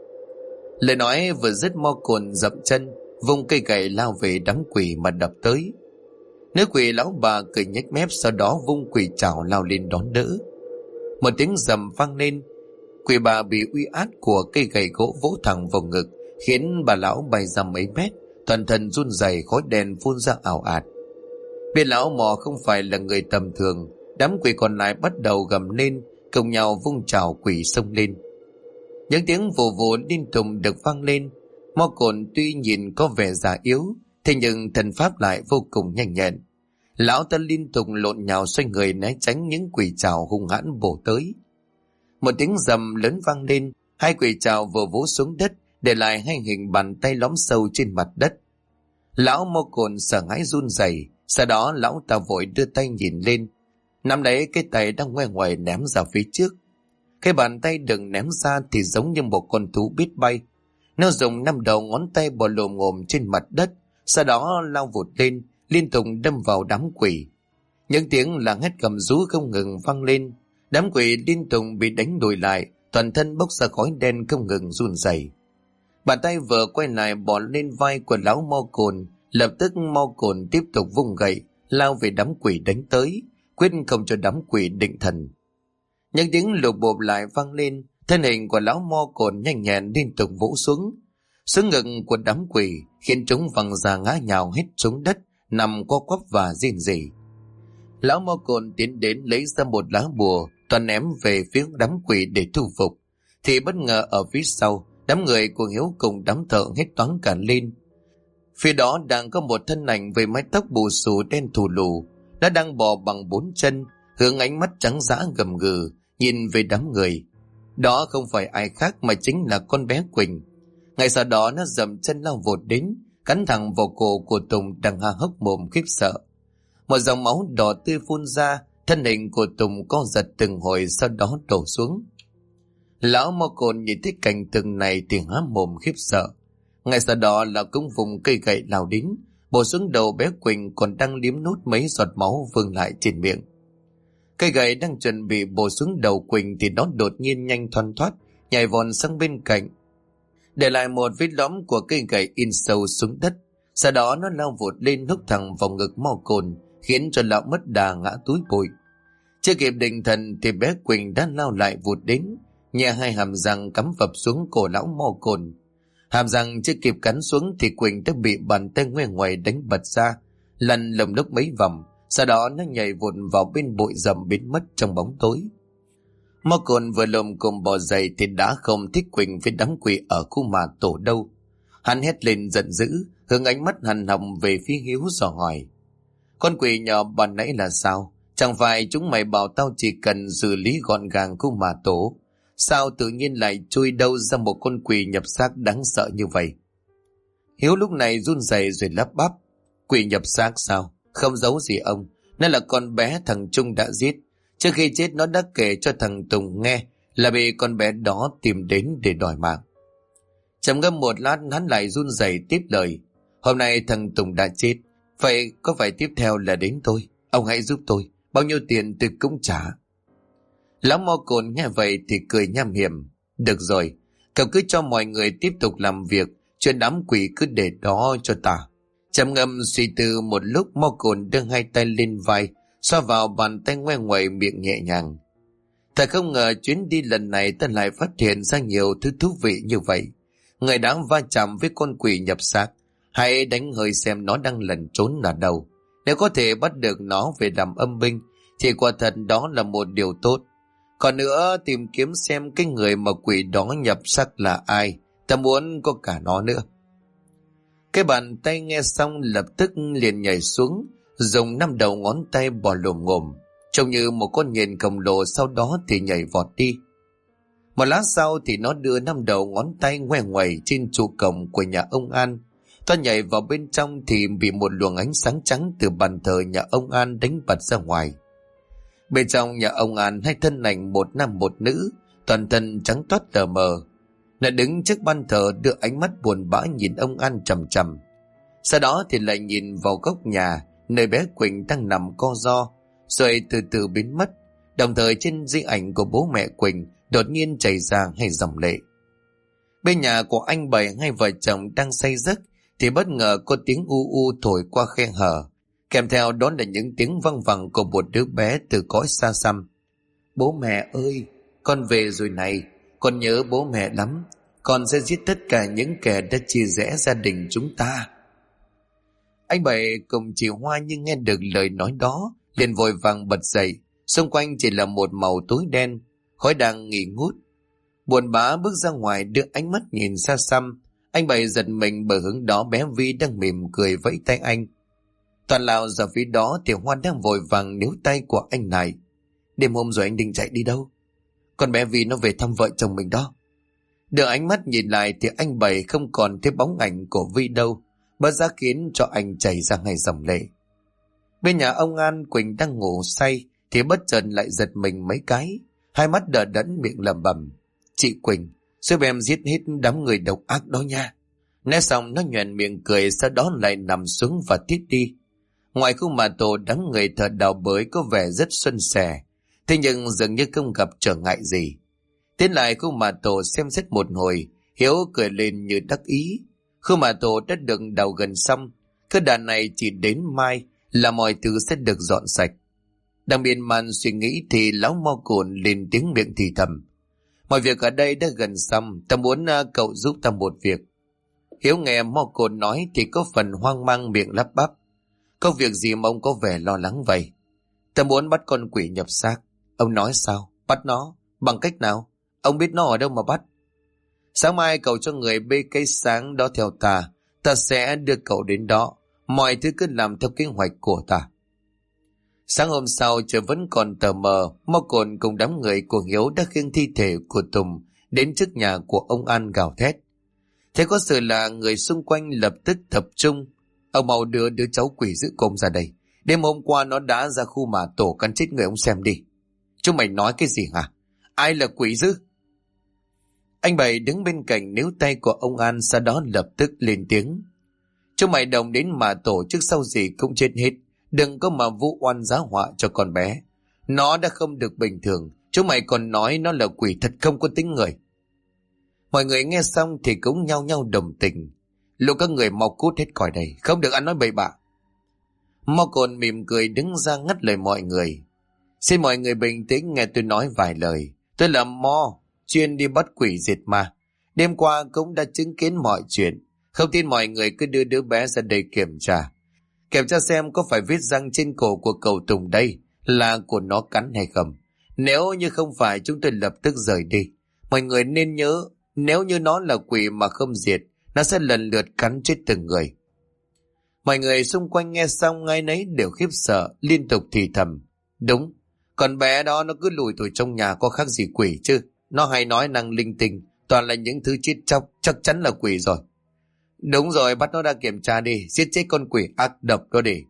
Lời nói vừa dứt, mo cồn dậm chân, vung cây gậy lao về đám quỷ mà đập tới. Nữ quỷ lão bà cười nhếch mép, sau đó vung quỷ trảo lao lên đón đỡ. Một tiếng rầm vang lên, quỷ bà bị uy át của cây gậy gỗ vỗ thẳng vào ngực, khiến bà lão bay ra mấy mét, toàn thân run rẩy, khói đen phun ra ảo ạt. Biết lão mò không phải là người tầm thường, đám quỷ còn lại bắt đầu gầm lên, cùng nhau vung trảo quỷ xông lên. Những tiếng vù vù liên tục được vang lên. Mo cồn tuy nhìn có vẻ già yếu, thế nhưng thần pháp lại vô cùng nhanh nhẹn. Lão ta liên tục lộn nhào xoay người né tránh những quỷ trảo hung hãn bổ tới. Một tiếng rầm lớn vang lên, 2 quỷ trảo vừa vỗ xuống đất, để lại 2 hình bàn tay lõm sâu trên mặt đất. Lão Mo cồn sợ hãi run rẩy, sau đó lão ta vội đưa tay nhìn lên. Nắm lấy cái tay đang ngoe ngoẩy ném ra phía trước. Cái bàn tay đừng ném ra thì giống như một con thú biết bay. Nó dùng 5 đầu ngón tay bò lồm ngồm trên mặt đất, sau đó lao vụt lên, liên tục đâm vào đám quỷ. Những tiếng là hét gầm rú không ngừng vang lên. Đám quỷ liên tục bị đánh lùi lại, toàn thân bốc ra khói đen không ngừng run rẩy. Bàn tay vừa quay lại bò lên vai của lão Mo Cồn, lập tức Mo Cồn tiếp tục vung gậy lao về đám quỷ đánh tới, quyết không cho đám quỷ định thần. Những tiếng lục bộp lại vang lên, thân hình của lão Mo Cồn nhanh nhẹn liên tục vỗ xuống. Xuống ngực của đám quỷ khiến chúng văng ra ngã nhào hết xuống đất, nằm co quắp và rên rỉ. Lão Mo Cồn tiến đến lấy ra một lá bùa, toàn ném về phía đám quỷ để thu phục. Thì bất ngờ ở phía sau, đám người của Hiếu cùng đám thợ hết toáng cả lên. Phía đó đang có một thân ảnh với mái tóc bù xù đen thù lù, nó đang bò bằng 4 chân, hướng ánh mắt trắng dã gầm gừ nhìn về đám người. Đó không phải ai khác mà chính là con bé Quỳnh. Ngay sau đó nó dậm chân lao vụt đến, cắn thẳng vào cổ của Tùng đang há hốc mồm khiếp sợ. Một dòng máu đỏ tươi phun ra, thân hình của Tùng co giật từng hồi, sau đó đổ xuống. Lão Mo Cồn nhìn thấy cảnh tượng này thì há mồm khiếp sợ. Ngay sau đó là cũng vùng cây gậy lao đến, bổ xuống đầu bé Quỳnh còn đang liếm nốt mấy giọt máu vương lại trên miệng. Cây gậy đang chuẩn bị bổ xuống đầu Quỳnh thì nó đột nhiên nhanh thoăn thoắt nhảy vòn sang bên cạnh, để lại một vết lõm của cây gậy in sâu xuống đất. Sau đó nó lao vụt lên húc thẳng vào ngực Mo Cồn, khiến cho lão mất đà ngã túi bụi. Chưa kịp định thần thì bé Quỳnh đã lao lại vụt đến, nhẹ hai hàm răng cắm phập xuống cổ lão Mo Cồn. Hàm răng chưa kịp cắn xuống thì Quỳnh đã bị bàn tay ngoe ngoẩy đánh bật ra, lăn lồng lốc mấy vòng. Sau đó nó nhảy vụt vào bên bụi rậm biến mất trong bóng tối. Mo Cồn vừa lồm cồm bò dậy thì đã không thích Quỳnh với đám quỷ ở khu mả tổ đâu. Hắn hét lên giận dữ, hướng ánh mắt hằn học về phía Hiếu dò hỏi: con quỷ nhỏ ban nãy là sao? Chẳng phải chúng mày bảo tao chỉ cần xử lý gọn gàng khu mả tổ, sao tự nhiên lại chui đâu ra một con quỷ nhập xác đáng sợ như vậy? Hiếu lúc này run rẩy rồi lắp bắp: quỷ nhập xác sao? Không giấu gì ông, nó là con bé thằng Trung đã giết. Trước khi chết nó đã kể cho thằng Tùng nghe là bị con bé đó tìm đến để đòi mạng. Trầm ngâm một lát hắn lại run rẩy tiếp lời: hôm nay thằng Tùng đã chết, vậy có phải tiếp theo là đến tôi? Ông hãy giúp tôi, bao nhiêu tiền tôi cũng trả. Lão Mo Cồn nghe vậy thì cười nham hiểm: được rồi, cậu cứ cho mọi người tiếp tục làm việc, chuyện đám quỷ cứ để đó cho ta. Trầm ngâm suy tư một lúc, Mo Cồn đưa hai tay lên vai, xoa vào bàn tay ngoe ngoẩy miệng nhẹ nhàng: thật không ngờ chuyến đi lần này ta lại phát hiện ra nhiều thứ thú vị như vậy. Người đáng va chạm với con quỷ nhập xác, hãy đánh hơi xem nó đang lẩn trốn ở đâu. Nếu có thể bắt được nó về làm âm binh thì quả thật đó là một điều tốt. Còn nữa, tìm kiếm xem cái người mà quỷ đó nhập xác là ai, ta muốn có cả nó nữa. Cái bàn tay nghe xong lập tức liền nhảy xuống, dùng 5 đầu ngón tay bò lồm ngồm, trông như một con nhện khổng lồ, sau đó thì nhảy vọt đi. Một lát sau thì nó đưa 5 đầu ngón tay ngoe ngoẩy trên trụ cổng của nhà ông An. Nó nhảy vào bên trong thì bị một luồng ánh sáng trắng từ bàn thờ nhà ông An đánh bật ra ngoài. Bên trong nhà ông An, hai thân ảnh một nam một nữ, toàn thân trắng toát lờ mờ. Nó đứng trước ban thờ đưa ánh mắt buồn bã nhìn ông An chằm chằm. Sau đó thì lại nhìn vào góc nhà nơi bé Quỳnh đang nằm co ro, rồi từ từ biến mất. Đồng thời trên di ảnh của bố mẹ Quỳnh đột nhiên chảy ra hai dòng lệ. Bên nhà của anh Bảy, hai vợ chồng đang say giấc thì bất ngờ có tiếng u u thổi qua khe hở, kèm theo đó là những tiếng văng vẳng của một đứa bé từ cõi xa xăm. Bố mẹ ơi, con về rồi này, con nhớ bố mẹ lắm, con sẽ giết tất cả những kẻ đã chia rẽ gia đình chúng ta. Anh Bảy cùng chị Hoa nhưng nghe được lời nói đó liền vội vàng bật dậy. Xung quanh chỉ là một màu tối đen, khói đang nghỉ ngút. Buồn bã bước ra ngoài đưa ánh mắt nhìn xa xăm. Anh Bảy giật mình bởi hướng đó bé Vi đang mỉm cười vẫy tay anh. Toàn lão ra phía đó thì Hoa đang vội vàng níu tay của anh lại. Đêm hôm rồi anh định chạy đi đâu? Con bé Vi nó về thăm vợ chồng mình đó. Đưa ánh mắt nhìn lại thì anh Bảy không còn thấy bóng ảnh của Vi đâu, bất giác khiến cho anh chảy ra ngay dòng lệ. Bên nhà ông An, Quỳnh đang ngủ say thì bất chợt lại giật mình mấy cái, hai mắt đờ đẫn miệng lẩm bẩm: "Chị Quỳnh, giúp em giết hết đám người độc ác đó nha." Nói xong nó nhoẻn miệng cười, sau đó lại nằm xuống và tít đi. Ngoài khu mả tổ, đám người thợ đào bới có vẻ rất suôn sẻ, thế nhưng dường như không gặp trở ngại gì. Tiến lại khu mả tổ xem xét một hồi, Hiếu cười lên như đắc ý. Khu mả tổ đã được đào gần xong, cứ đàn này chỉ đến mai là mọi thứ sẽ được dọn sạch. Đang miên man suy nghĩ thì lão mo cồn lên tiếng miệng thì thầm: "Mọi việc ở đây đã gần xong, ta muốn cậu giúp ta một việc." Hiếu nghe mo cồn nói thì có phần hoang mang, miệng lắp bắp: "Có việc gì mà ông có vẻ lo lắng vậy?" "Ta muốn bắt con quỷ nhập xác." "Ông nói sao? Bắt nó? Bằng cách nào? Ông biết nó ở đâu mà bắt?" "Sáng mai cậu cho người bê cây sáng đó theo ta, ta sẽ đưa cậu đến đó. Mọi thứ cứ làm theo kế hoạch của ta." Sáng hôm sau trời vẫn còn tờ mờ, Mo Cồn cùng đám người của Hiếu đã khiêng thi thể của Tùng đến trước nhà của ông An gào thét. Thế có sự là người xung quanh lập tức tập trung: "Ông mau đưa đứa cháu quỷ dữ côm ra đây. Đêm hôm qua nó đã ra khu mả tổ cắn chết người, ông xem đi." "Chúng mày nói cái gì hả? Ai là quỷ dữ?" Anh Bảy đứng bên cạnh níu tay của ông An, sau đó lập tức lên tiếng: "Chúng mày đồng đến mả tổ trước sau gì cũng chết hết. Đừng có mà vu oan giá họa cho con bé. Nó đã không được bình thường, chúng mày còn nói nó là quỷ, thật không có tính người." Mọi người nghe xong thì cũng nhao nhao đồng tình: "Lúc các người mau cút hết khỏi đây, không được ăn nói bậy bạ." Mo Cồn mỉm cười đứng ra ngắt lời mọi người: "Xin mọi người bình tĩnh nghe tôi nói vài lời. Tôi là Mo, chuyên đi bắt quỷ diệt ma. Đêm qua cũng đã chứng kiến mọi chuyện. Không tin mọi người cứ đưa đứa bé ra đây kiểm tra. Kiểm tra xem có phải vết răng trên cổ của cậu Tùng đây là của nó cắn hay không. Nếu như không phải, chúng tôi lập tức rời đi. Mọi người nên nhớ, nếu như nó là quỷ mà không diệt, nó sẽ lần lượt cắn chết từng người." Mọi người xung quanh nghe xong ngay nấy đều khiếp sợ, liên tục thì thầm: "Đúng, con bé đó nó cứ lủi thủi trong nhà có khác gì quỷ chứ. Nó hay nói năng linh tinh, toàn là những thứ chết chóc, chắc chắn là quỷ rồi. Đúng rồi, bắt nó ra kiểm tra đi, giết chết con quỷ ác độc đó đi."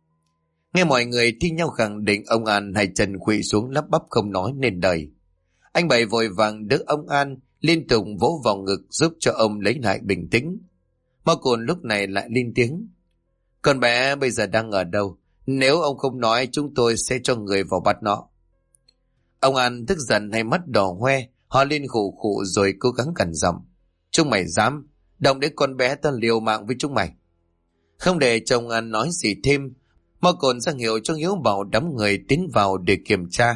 Nghe mọi người thi nhau khẳng định, ông An hai chân khuỵu xuống lắp bắp không nói nên lời. Anh Bảy vội vàng đỡ ông An, liên tục vỗ vào ngực giúp cho ông lấy lại bình tĩnh. Mo Cồn lúc này lại lên tiếng: "Con bé bây giờ đang ở đâu? Nếu ông không nói, chúng tôi sẽ cho người vào bắt nó." Ông An tức giận, hay mắt đỏ hoe, họ lên khụ khụ rồi cố gắng gằn giọng: "Chúng mày dám động đến con bé, ta liều mạng với chúng mày." Không để chồng An nói gì thêm, Mo Cồn ra hiệu cho Hiếu bảo đám người tiến vào để kiểm tra.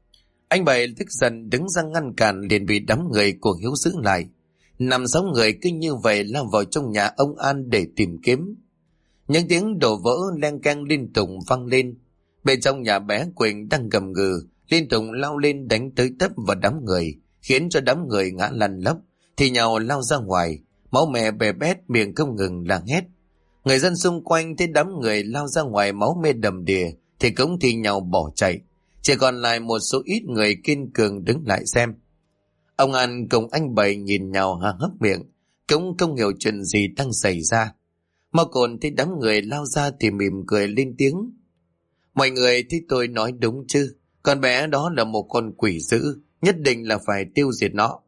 Anh Bảy tức giận đứng ra ngăn cản, liền bị đám người của Hiếu giữ lại. 5-6 người cứ như vậy lao vào trong nhà ông An để tìm kiếm. Những tiếng đổ vỡ len keng liên tục vang lên. Bên trong nhà bé Quỳnh đang gầm gừ liên tục lao lên đánh tới tấp vào đám người, khiến cho đám người ngã lăn lóc thì nhào lao ra ngoài, máu me bè bét, miệng không ngừng la hét. Người dân xung quanh thấy đám người lao ra ngoài máu me đầm đìa thì cũng thi nhau bỏ chạy, chỉ còn lại một số ít người kiên cường đứng lại xem. Ông An cùng anh Bảy nhìn nhau há hốc miệng, cũng không hiểu chuyện gì đang xảy ra. Mo Cồn thấy đám người lao ra thì mỉm cười lên tiếng: "Mọi người thấy tôi nói đúng chứ? Con bé đó là một con quỷ dữ, nhất định là phải tiêu diệt nó."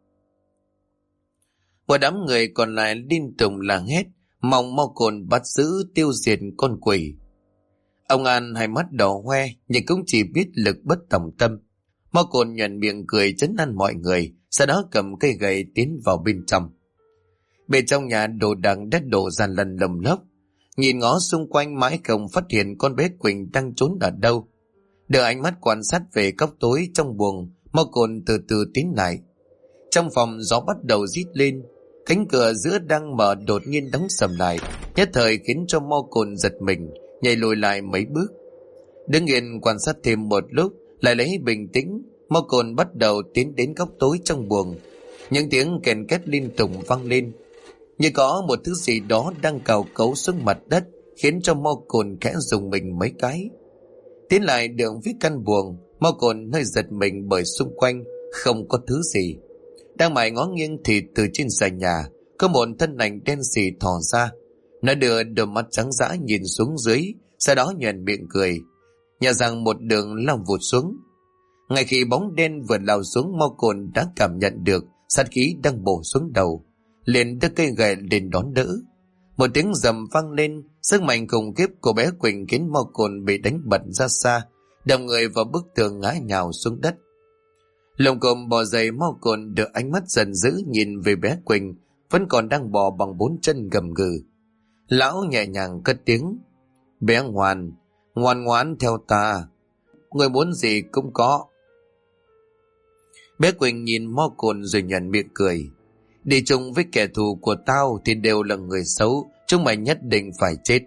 Một đám người còn lại liên tục là hét mong Mo Cồn bắt giữ tiêu diệt con quỷ. Ông An hai mắt đỏ hoe nhưng cũng chỉ biết lực bất tòng tâm. Mo Cồn nhoẻn miệng cười trấn an mọi người, sau đó cầm cây gậy tiến vào bên trong. Bên trong nhà đồ đạc đất đổ ra lần lồng lốc. Nhìn ngó xung quanh mãi không phát hiện con bé Quỳnh đang trốn ở đâu. Đưa ánh mắt quan sát về góc tối trong buồng, Mo Cồn từ từ tiến lại. Trong phòng gió bắt đầu rít lên, cánh cửa giữa đang mở đột nhiên đóng sầm lại, nhất thời khiến cho Mo Cồn giật mình, nhảy lùi lại mấy bước. Đứng yên quan sát thêm một lúc, lại lấy bình tĩnh, Mo Cồn bắt đầu tiến đến góc tối trong buồng. Những tiếng kèn két liên tục vang lên, như có một thứ gì đó đang cào cấu xuống mặt đất, khiến cho Mo Cồn khẽ rùng mình mấy cái. Tiến lại đường phía căn buồng, Mo Cồn hơi giật mình bởi xung quanh không có thứ gì. Đang mải ngó nghiêng thì từ trên sàn nhà có một thân ảnh đen xì thò ra. Nó đưa đôi mắt trắng dã nhìn xuống dưới, sau đó nhoẻn miệng cười. nhà rằng một đường lao vụt xuống. Ngay khi bóng đen vừa lao xuống, Mo Cồn đã cảm nhận được sát khí đang bổ xuống đầu, liền đưa cây gậy lên đón đỡ. Một tiếng rầm vang lên, sức mạnh khủng khiếp của bé Quỳnh khiến Mo Cồn bị đánh bật ra xa, đập người vào bức tường ngã nhào xuống đất. Lồng cồm bò dậy, Mo Cồn đưa ánh mắt giận dữ nhìn về bé Quỳnh vẫn còn đang bò bằng 4 chân gầm gừ. Lão nhẹ nhàng cất tiếng: "Bé ngoan, ngoan ngoãn theo ta, người muốn gì cũng có." Bé Quỳnh nhìn Mo Cồn rồi nhoẻn miệng cười: "Đi chung với kẻ thù của tao thì đều là người xấu, chúng mày nhất định phải chết."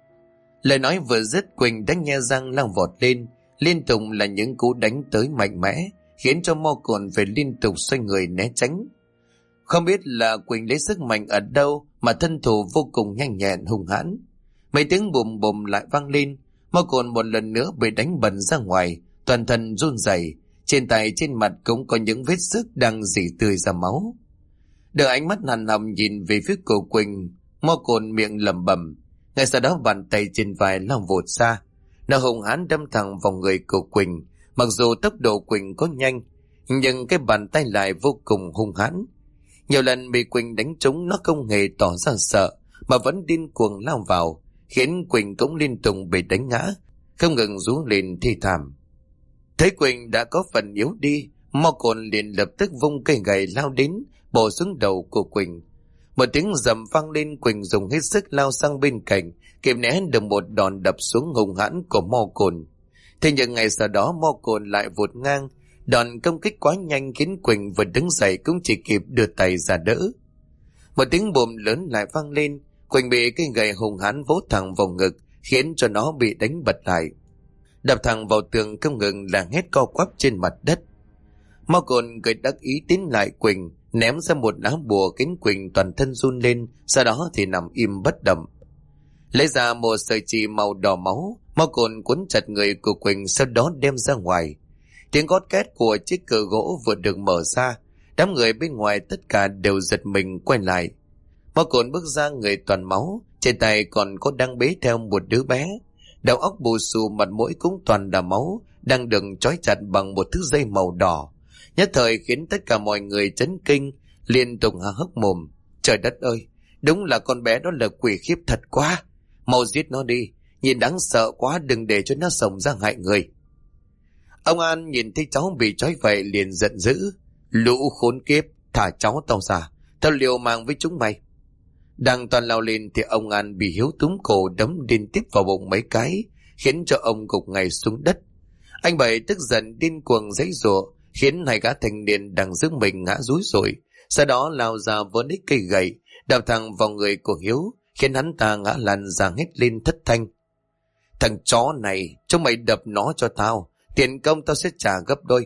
Lời nói vừa dứt, Quỳnh đã nhe răng lao vọt lên, liên tục là những cú đánh tới mạnh mẽ, khiến cho Mo Cồn phải liên tục xoay người né tránh. Không biết là Quỳnh lấy sức mạnh ở đâu mà thân thủ vô cùng nhanh nhẹn hung hãn. Mấy tiếng bùm bùm lại vang lên, Mo Cồn một lần nữa bị đánh bật ra ngoài, toàn thân run rẩy, trên tay trên mặt cũng có những vết xước đang rỉ tươi ra máu. Đưa ánh mắt hằn học nhìn về phía của Quỳnh, Mo Cồn miệng lẩm bẩm. Ngay sau đó bàn tay trên vai lao vụt ra, nó hung hãn đâm thẳng vào người của Quỳnh. Mặc dù tốc độ Quỳnh có nhanh, nhưng cái bàn tay lại vô cùng hung hãn. Nhiều lần bị Quỳnh đánh trúng, nó không hề tỏ ra sợ mà vẫn điên cuồng lao vào, khiến Quỳnh cũng liên tục bị đánh ngã, không ngừng rú lên thi thảm. Thấy Quỳnh đã có phần yếu đi, Mo Cồn liền lập tức vung cây gậy lao đến, bổ xuống đầu của Quỳnh. Một tiếng rầm vang lên, Quỳnh dùng hết sức lao sang bên cạnh, kịp né được một đòn đập xuống hung hãn của Mo Cồn. Thế nhưng ngày sau đó Mo Cồn lại vụt ngang, đòn công kích quá nhanh khiến Quỳnh vừa đứng dậy cũng chỉ kịp đưa tay ra đỡ. Một tiếng bùm lớn lại vang lên, Quỳnh bị cây gậy hung hãn vỗ thẳng vào ngực, khiến cho nó bị đánh bật lại, đập thẳng vào tường, không ngừng là hét co quắp trên mặt đất. Mo Cồn cười đắc ý tiến lại Quỳnh, ném ra một lá bùa khiến Quỳnh toàn thân run lên, sau đó thì nằm im bất động. Lấy ra một sợi chỉ màu đỏ máu, Mo Cồn cuốn chặt người của Quỳnh, sau đó đem ra ngoài. Tiếng gót két của chiếc cửa gỗ vừa được mở ra, đám người bên ngoài tất cả đều giật mình quay lại. Mo Cồn bước ra người toàn máu, trên tay còn có đang bế theo một đứa bé, đầu óc bù xù, mặt mũi cũng toàn là máu, đang được trói chặt bằng một thứ dây màu đỏ. Nhất thời khiến tất cả mọi người chấn kinh, liên tục há hốc mồm. Trời đất ơi, đúng là con bé đó là quỷ khiếp thật quá, mau giết nó đi, nhìn đáng sợ quá, đừng để cho nó sống ra hại người. Ông An nhìn thấy cháu bị trói vậy liền giận dữ: "Lũ khốn kiếp, thả cháu tao ra, tao liều mạng với chúng mày." Đang toàn lao lên thì ông An bị Hiếu túm cổ đấm liên tiếp vào bụng mấy cái, khiến cho ông gục ngay xuống đất. Anh Bảy tức giận điên cuồng giãy giụa, khiến hai gã thanh niên đang giữ mình ngã rúi rủi, sau đó lao ra vớ lấy cây gậy đập thẳng vào người của Hiếu, khiến hắn ta ngã lăn ra hét lên thất thanh: "Thằng chó này, chúng mày đập nó cho tao, tiền công tao sẽ trả gấp đôi."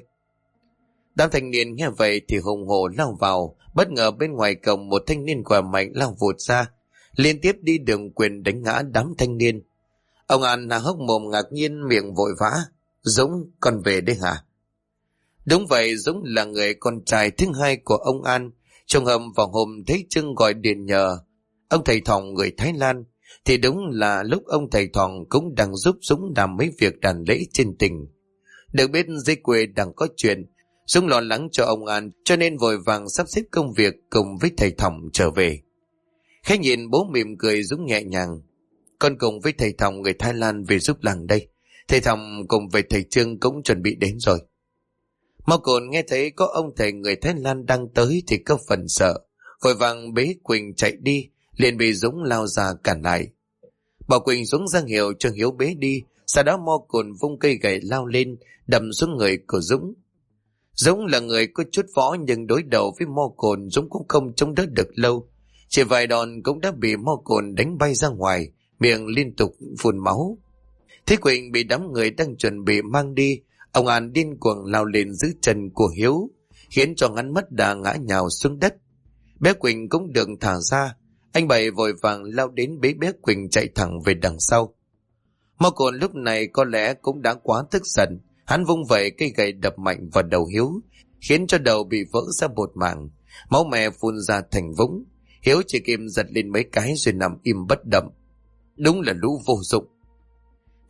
Đám thanh niên nghe vậy thì hùng hổ lao vào, bất ngờ bên ngoài cổng một thanh niên khỏe mạnh lao vụt ra, liên tiếp đi đường quyền đánh ngã đám thanh niên. Ông An há hốc mồm ngạc nhiên, miệng vội vã: "Dũng, con về đây hả?" Đúng vậy, Dũng là người con trai thứ hai của ông An. Trùng hợp vào hôm thấy Trưng gọi điện nhờ ông thầy Thòng người Thái Lan, thì đúng là lúc ông thầy Thòng cũng đang giúp Dũng làm mấy việc đàn lễ trên tỉnh. Được biết dưới quê đang có chuyện, Dũng lo lắng cho ông An, cho nên vội vàng sắp xếp công việc cùng với thầy Thòng trở về. Khách nhìn bố mỉm cười, Dũng nhẹ nhàng: "Con cùng với thầy Thòng người Thái Lan về giúp làng đây. Thầy Thòng cùng với thầy Trương cũng chuẩn bị đến rồi." Mo Cồn nghe thấy có ông thầy người Thái Lan đang tới thì có phần sợ, vội vàng bế Quỳnh chạy đi, liền bị Dũng lao ra cản lại. Bảo Quỳnh xuống ra hiệu cho Hiếu bế đi, sau đó Mo Cồn vung cây gậy lao lên, đâm xuống người của Dũng. Dũng là người có chút võ, nhưng đối đầu với Mo Cồn, Dũng cũng không chống đỡ được lâu. Chỉ vài đòn cũng đã bị Mo Cồn đánh bay ra ngoài, miệng liên tục phun máu. Thấy Quỳnh bị đám người đang chuẩn bị mang đi, ông An điên cuồng lao lên giữ chân của Hiếu, khiến cho hắn mất đà ngã nhào xuống đất. Bé Quỳnh cũng được thả ra, anh Bảy vội vàng lao đến bế bé Quỳnh chạy thẳng về đằng sau. Mo Cồn lúc này có lẽ cũng đã quá tức giận, hắn vung vẩy cây gậy đập mạnh vào đầu Hiếu, khiến cho đầu bị vỡ ra bột mảng, máu me phun ra thành vũng. Hiếu chỉ kịp giật lên mấy cái rồi nằm im bất động. Đúng là lũ vô dụng.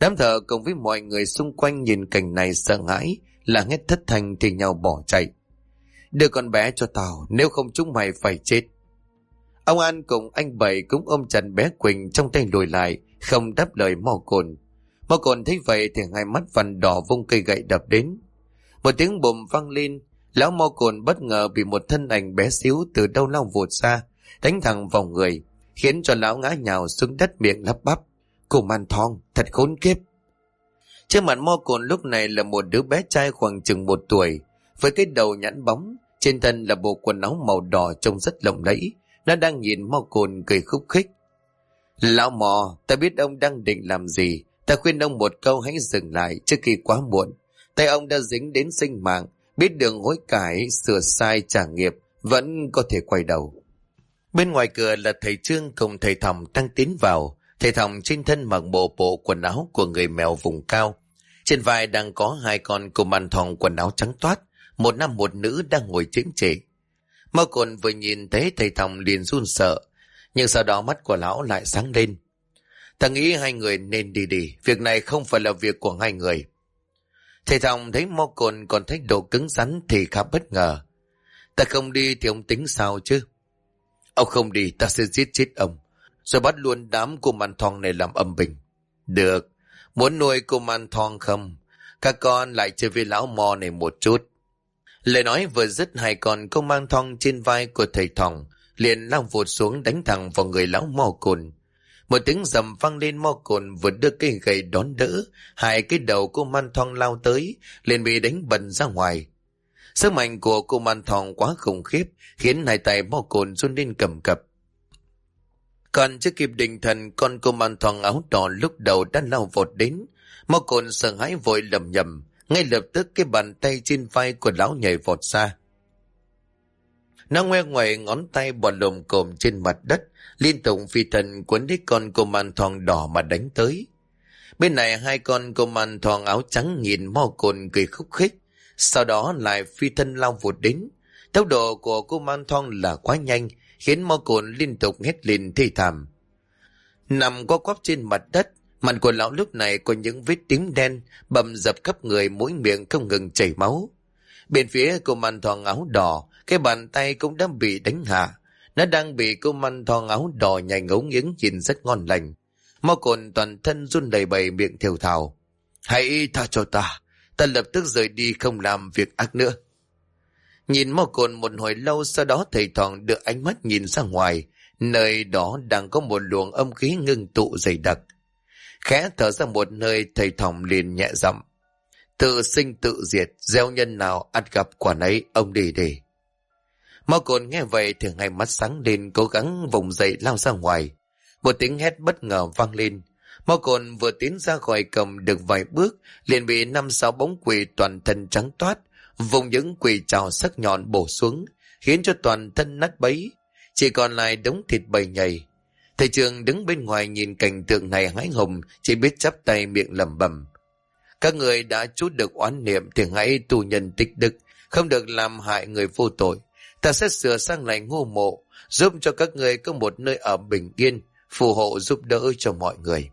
Đám thợ cùng với mọi người xung quanh nhìn cảnh này sợ hãi, là hét thất thanh thì nhau bỏ chạy. Đưa con bé cho tao, nếu không chúng mày phải chết. Ông An cùng anh Bảy cũng ôm chặt bé Quỳnh trong tay lùi lại, không đáp lời Mo Cồn. Mo Cồn thấy vậy thì hai mắt vằn đỏ vung cây gậy đập đến. Một tiếng bùm vang lên, lão Mo Cồn bất ngờ bị một thân ảnh bé xíu từ đâu lao vụt ra, đánh thẳng vào người, khiến cho lão ngã nhào xuống đất miệng lắp bắp. Cô Man Thong, thật khốn kiếp. Trên mặt Mo Cồn lúc này là một đứa bé trai khoảng chừng 1 tuổi, với cái đầu nhẵn bóng, trên thân là bộ quần áo màu đỏ trông rất lộng lẫy. Nó đang nhìn Mo Cồn cười khúc khích. Lão Mò, ta biết ông đang định làm gì, ta khuyên ông một câu hãy dừng lại trước khi quá muộn. Tay ông đã dính đến sinh mạng, biết đường hối cải, sửa sai trả nghiệp, vẫn có thể quay đầu. Bên ngoài cửa là thầy Trương cùng thầy Thòng đang tiến vào. Thầy Thòng trên thân mặc bộ quần áo của người mèo vùng cao. Trên vai đang có 2 con cừu Man Thong quần áo trắng toát, một nam một nữ đang ngồi chễm chệ. Mo Cồn vừa nhìn thấy thầy Thòng liền run sợ, nhưng sau đó mắt của lão lại sáng lên. Ta nghĩ hai người nên đi, việc này không phải là việc của hai người. Thầy Thòng thấy Mo Cồn còn thái độ cứng rắn thì khá bất ngờ. Ta không đi thì ông tính sao chứ? Ông không đi ta sẽ giết chết ông, rồi bắt luôn đám cừu Man Thong này làm âm binh. Được, muốn nuôi cừu Man Thong không? Các con lại chơi với lão Mo này một chút. Lời nói vừa dứt, 2 con cừu Man Thong trên vai của thầy Thòng liền lao vụt xuống đánh thẳng vào người lão Mo Cồn. Một tiếng rầm vang lên, Mo Cồn vừa đưa cây gậy đón đỡ, 2 cái đầu cừu Man Thong lao tới liền bị đánh bật ra ngoài. Sức mạnh của cừu Man Thong quá khủng khiếp, khiến 2 tay Mo Cồn run lên cầm cập. Còn chưa kịp định thần, con cừu Man Thong áo đỏ lúc đầu đã lao vọt đến. Mo Cồn sợ hãi vội lầm nhầm, ngay lập tức cái bàn tay trên vai của lão nhảy vọt ra. Nó ngoe ngoẩy ngón tay bò lồm cồm trên mặt đất, liên tục phi thân cuốn lấy con cừu Man Thong đỏ mà đánh tới. Bên này 2 con cừu Man Thong áo trắng nhìn Mo Cồn cười khúc khích, sau đó lại phi thân lao vụt đến. Tốc độ của cừu Man Thong là quá nhanh, khiến Mo Cồn liên tục hét lên thê thảm. Nằm co quắp trên mặt đất, mặt của lão lúc này có những vết tím đen bầm dập khắp người, mũi miệng không ngừng chảy máu. Bên phía cừu Man Thong áo đỏ, cái bàn tay cũng đã bị đánh hạ. Nó đang bị cừu Man Thong áo đỏ nhảy ngấu nghiến nhìn rất ngon lành. Mo Cồn toàn thân run lẩy bẩy miệng thều thào. Hãy tha cho ta, ta lập tức rời đi không làm việc ác nữa. Nhìn Mo Cồn một hồi lâu, sau đó thầy Thòng đưa ánh mắt nhìn ra ngoài, nơi đó đang có một luồng âm khí ngưng tụ dày đặc. Khẽ thở ra một hơi, thầy Thòng liền nhẹ giọng. Tự sinh tự diệt, gieo nhân nào ăn gặp quả nấy, ông đi đi. Mo Cồn nghe vậy thì hai mắt sáng lên, cố gắng vùng dậy lao ra ngoài. Một tiếng hét bất ngờ vang lên. Mo Cồn vừa tiến ra khỏi cầm được vài bước liền bị 5-6 bóng quỷ toàn thân trắng toát vùng những quỷ trảo sắc nhọn bổ xuống, khiến cho toàn thân nát bấy, chỉ còn lại đống thịt bầy nhầy. Thầy Trường đứng bên ngoài nhìn cảnh tượng này hãi hùng, chỉ biết chắp tay miệng lẩm bẩm. Các người đã trút được oán niệm thì hãy tu nhân tích đức, không được làm hại người vô tội. Ta sẽ sửa sang lại ngôi mộ, giúp cho các người có một nơi ở bình yên, phù hộ giúp đỡ cho mọi người.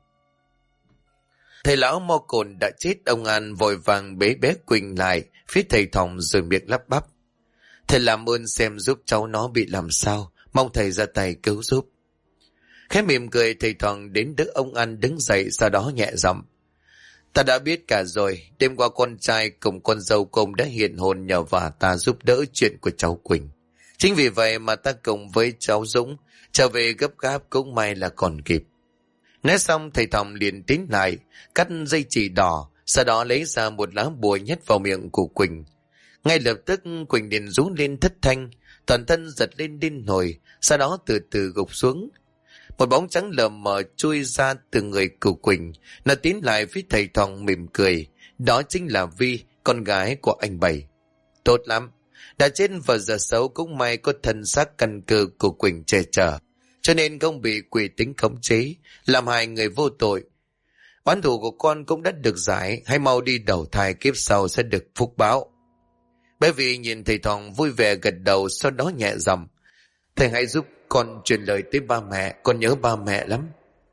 Thầy lão Mo Cồn đã chết, ông An vội vàng bế bé Quỳnh lại phía thầy Thòng rồi miệng lắp bắp. Thầy làm ơn xem giúp cháu nó bị làm sao, mong thầy ra tay cứu giúp. Khẽ mỉm cười, thầy Thòng đến đỡ ông An đứng dậy, sau đó nhẹ giọng. Ta đã biết cả rồi, đêm qua con trai cùng con dâu cùng đã hiện hồn nhờ vả ta giúp đỡ chuyện của cháu Quỳnh. Chính vì vậy mà ta cùng với cháu Dũng trở về gấp gáp, cũng may là còn kịp. Nói xong thầy Thòng liền tiến lại, cắt dây chỉ đỏ, sau đó lấy ra một lá bùa nhét vào miệng của Quỳnh. Ngay lập tức Quỳnh liền rú lên thất thanh, toàn thân giật lên điên hồi, sau đó từ từ gục xuống. Một bóng trắng lờ mờ chui ra từ người của Quỳnh, nó tiến lại phía thầy Thòng mỉm cười. Đó chính là Vi, con gái của anh Bảy. Tốt lắm, đã chết vào giờ xấu, cũng may có thân xác căn cơ của Quỳnh che chở, cho nên không bị quỷ tính khống chế, làm hại người vô tội. Oán thù của con cũng đã được giải, hãy mau đi đầu thai, kiếp sau sẽ được phúc báo. Bởi vì nhìn thầy Thòng vui vẻ gật đầu, sau đó nhẹ giọng. Thầy hãy giúp con truyền lời tới ba mẹ, con nhớ ba mẹ lắm.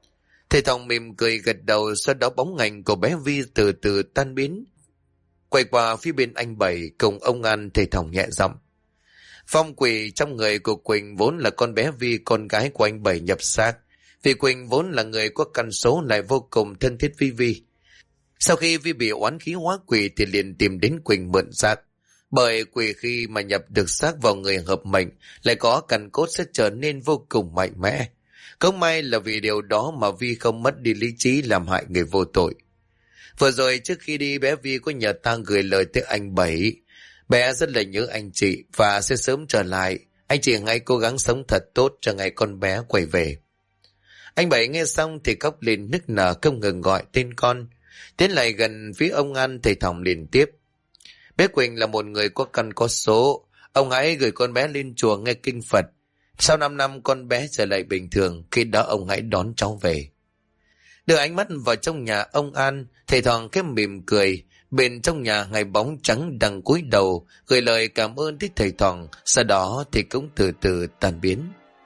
Thầy Thòng mỉm cười gật đầu, sau đó bóng ảnh của bé Vi từ từ tan biến. Quay qua phía bên anh Bảy cùng ông An, thầy Thòng nhẹ giọng: Phong quỷ trong người của Quỳnh vốn là con bé Vi, con gái của anh Bảy nhập xác. Vì Quỳnh vốn là người có căn số lại vô cùng thân thiết với Vi. Sau khi Vi bị oán khí hóa quỷ thì liền tìm đến Quỳnh mượn xác. Bởi quỷ khi mà nhập được xác vào người hợp mệnh lại có căn cốt sẽ trở nên vô cùng mạnh mẽ. Không may là vì điều đó mà Vi không mất đi lý trí làm hại người vô tội. Vừa rồi trước khi đi, bé Vi có nhờ ta gửi lời tới anh Bảy. Bé rất là nhớ anh chị và sẽ sớm trở lại. Anh chị hãy cố gắng sống thật tốt cho ngày con bé quay về. Anh Bảy nghe xong thì khóc lên nức nở, không ngừng gọi tên con. Tiến lại gần phía ông An, thầy Thòng liền tiếp: Bé Quỳnh là một người có căn có số. Ông hãy gửi con bé lên chùa nghe kinh Phật. Sau 5 năm con bé trở lại bình thường, khi đó ông hãy đón cháu về. Đưa ánh mắt vào trong nhà ông An, thầy Thòng khẽ mỉm cười. Bên trong nhà ngày bóng trắng đang cúi đầu gửi lời cảm ơn tới thầy Thòng, sau đó thì cũng từ từ tan biến.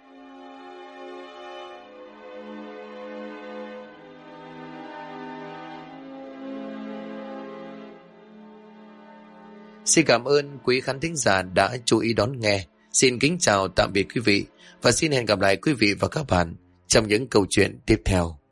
Xin cảm ơn quý khán thính giả đã chú ý đón nghe. Xin kính chào tạm biệt quý vị và xin hẹn gặp lại quý vị và các bạn trong những câu chuyện tiếp theo.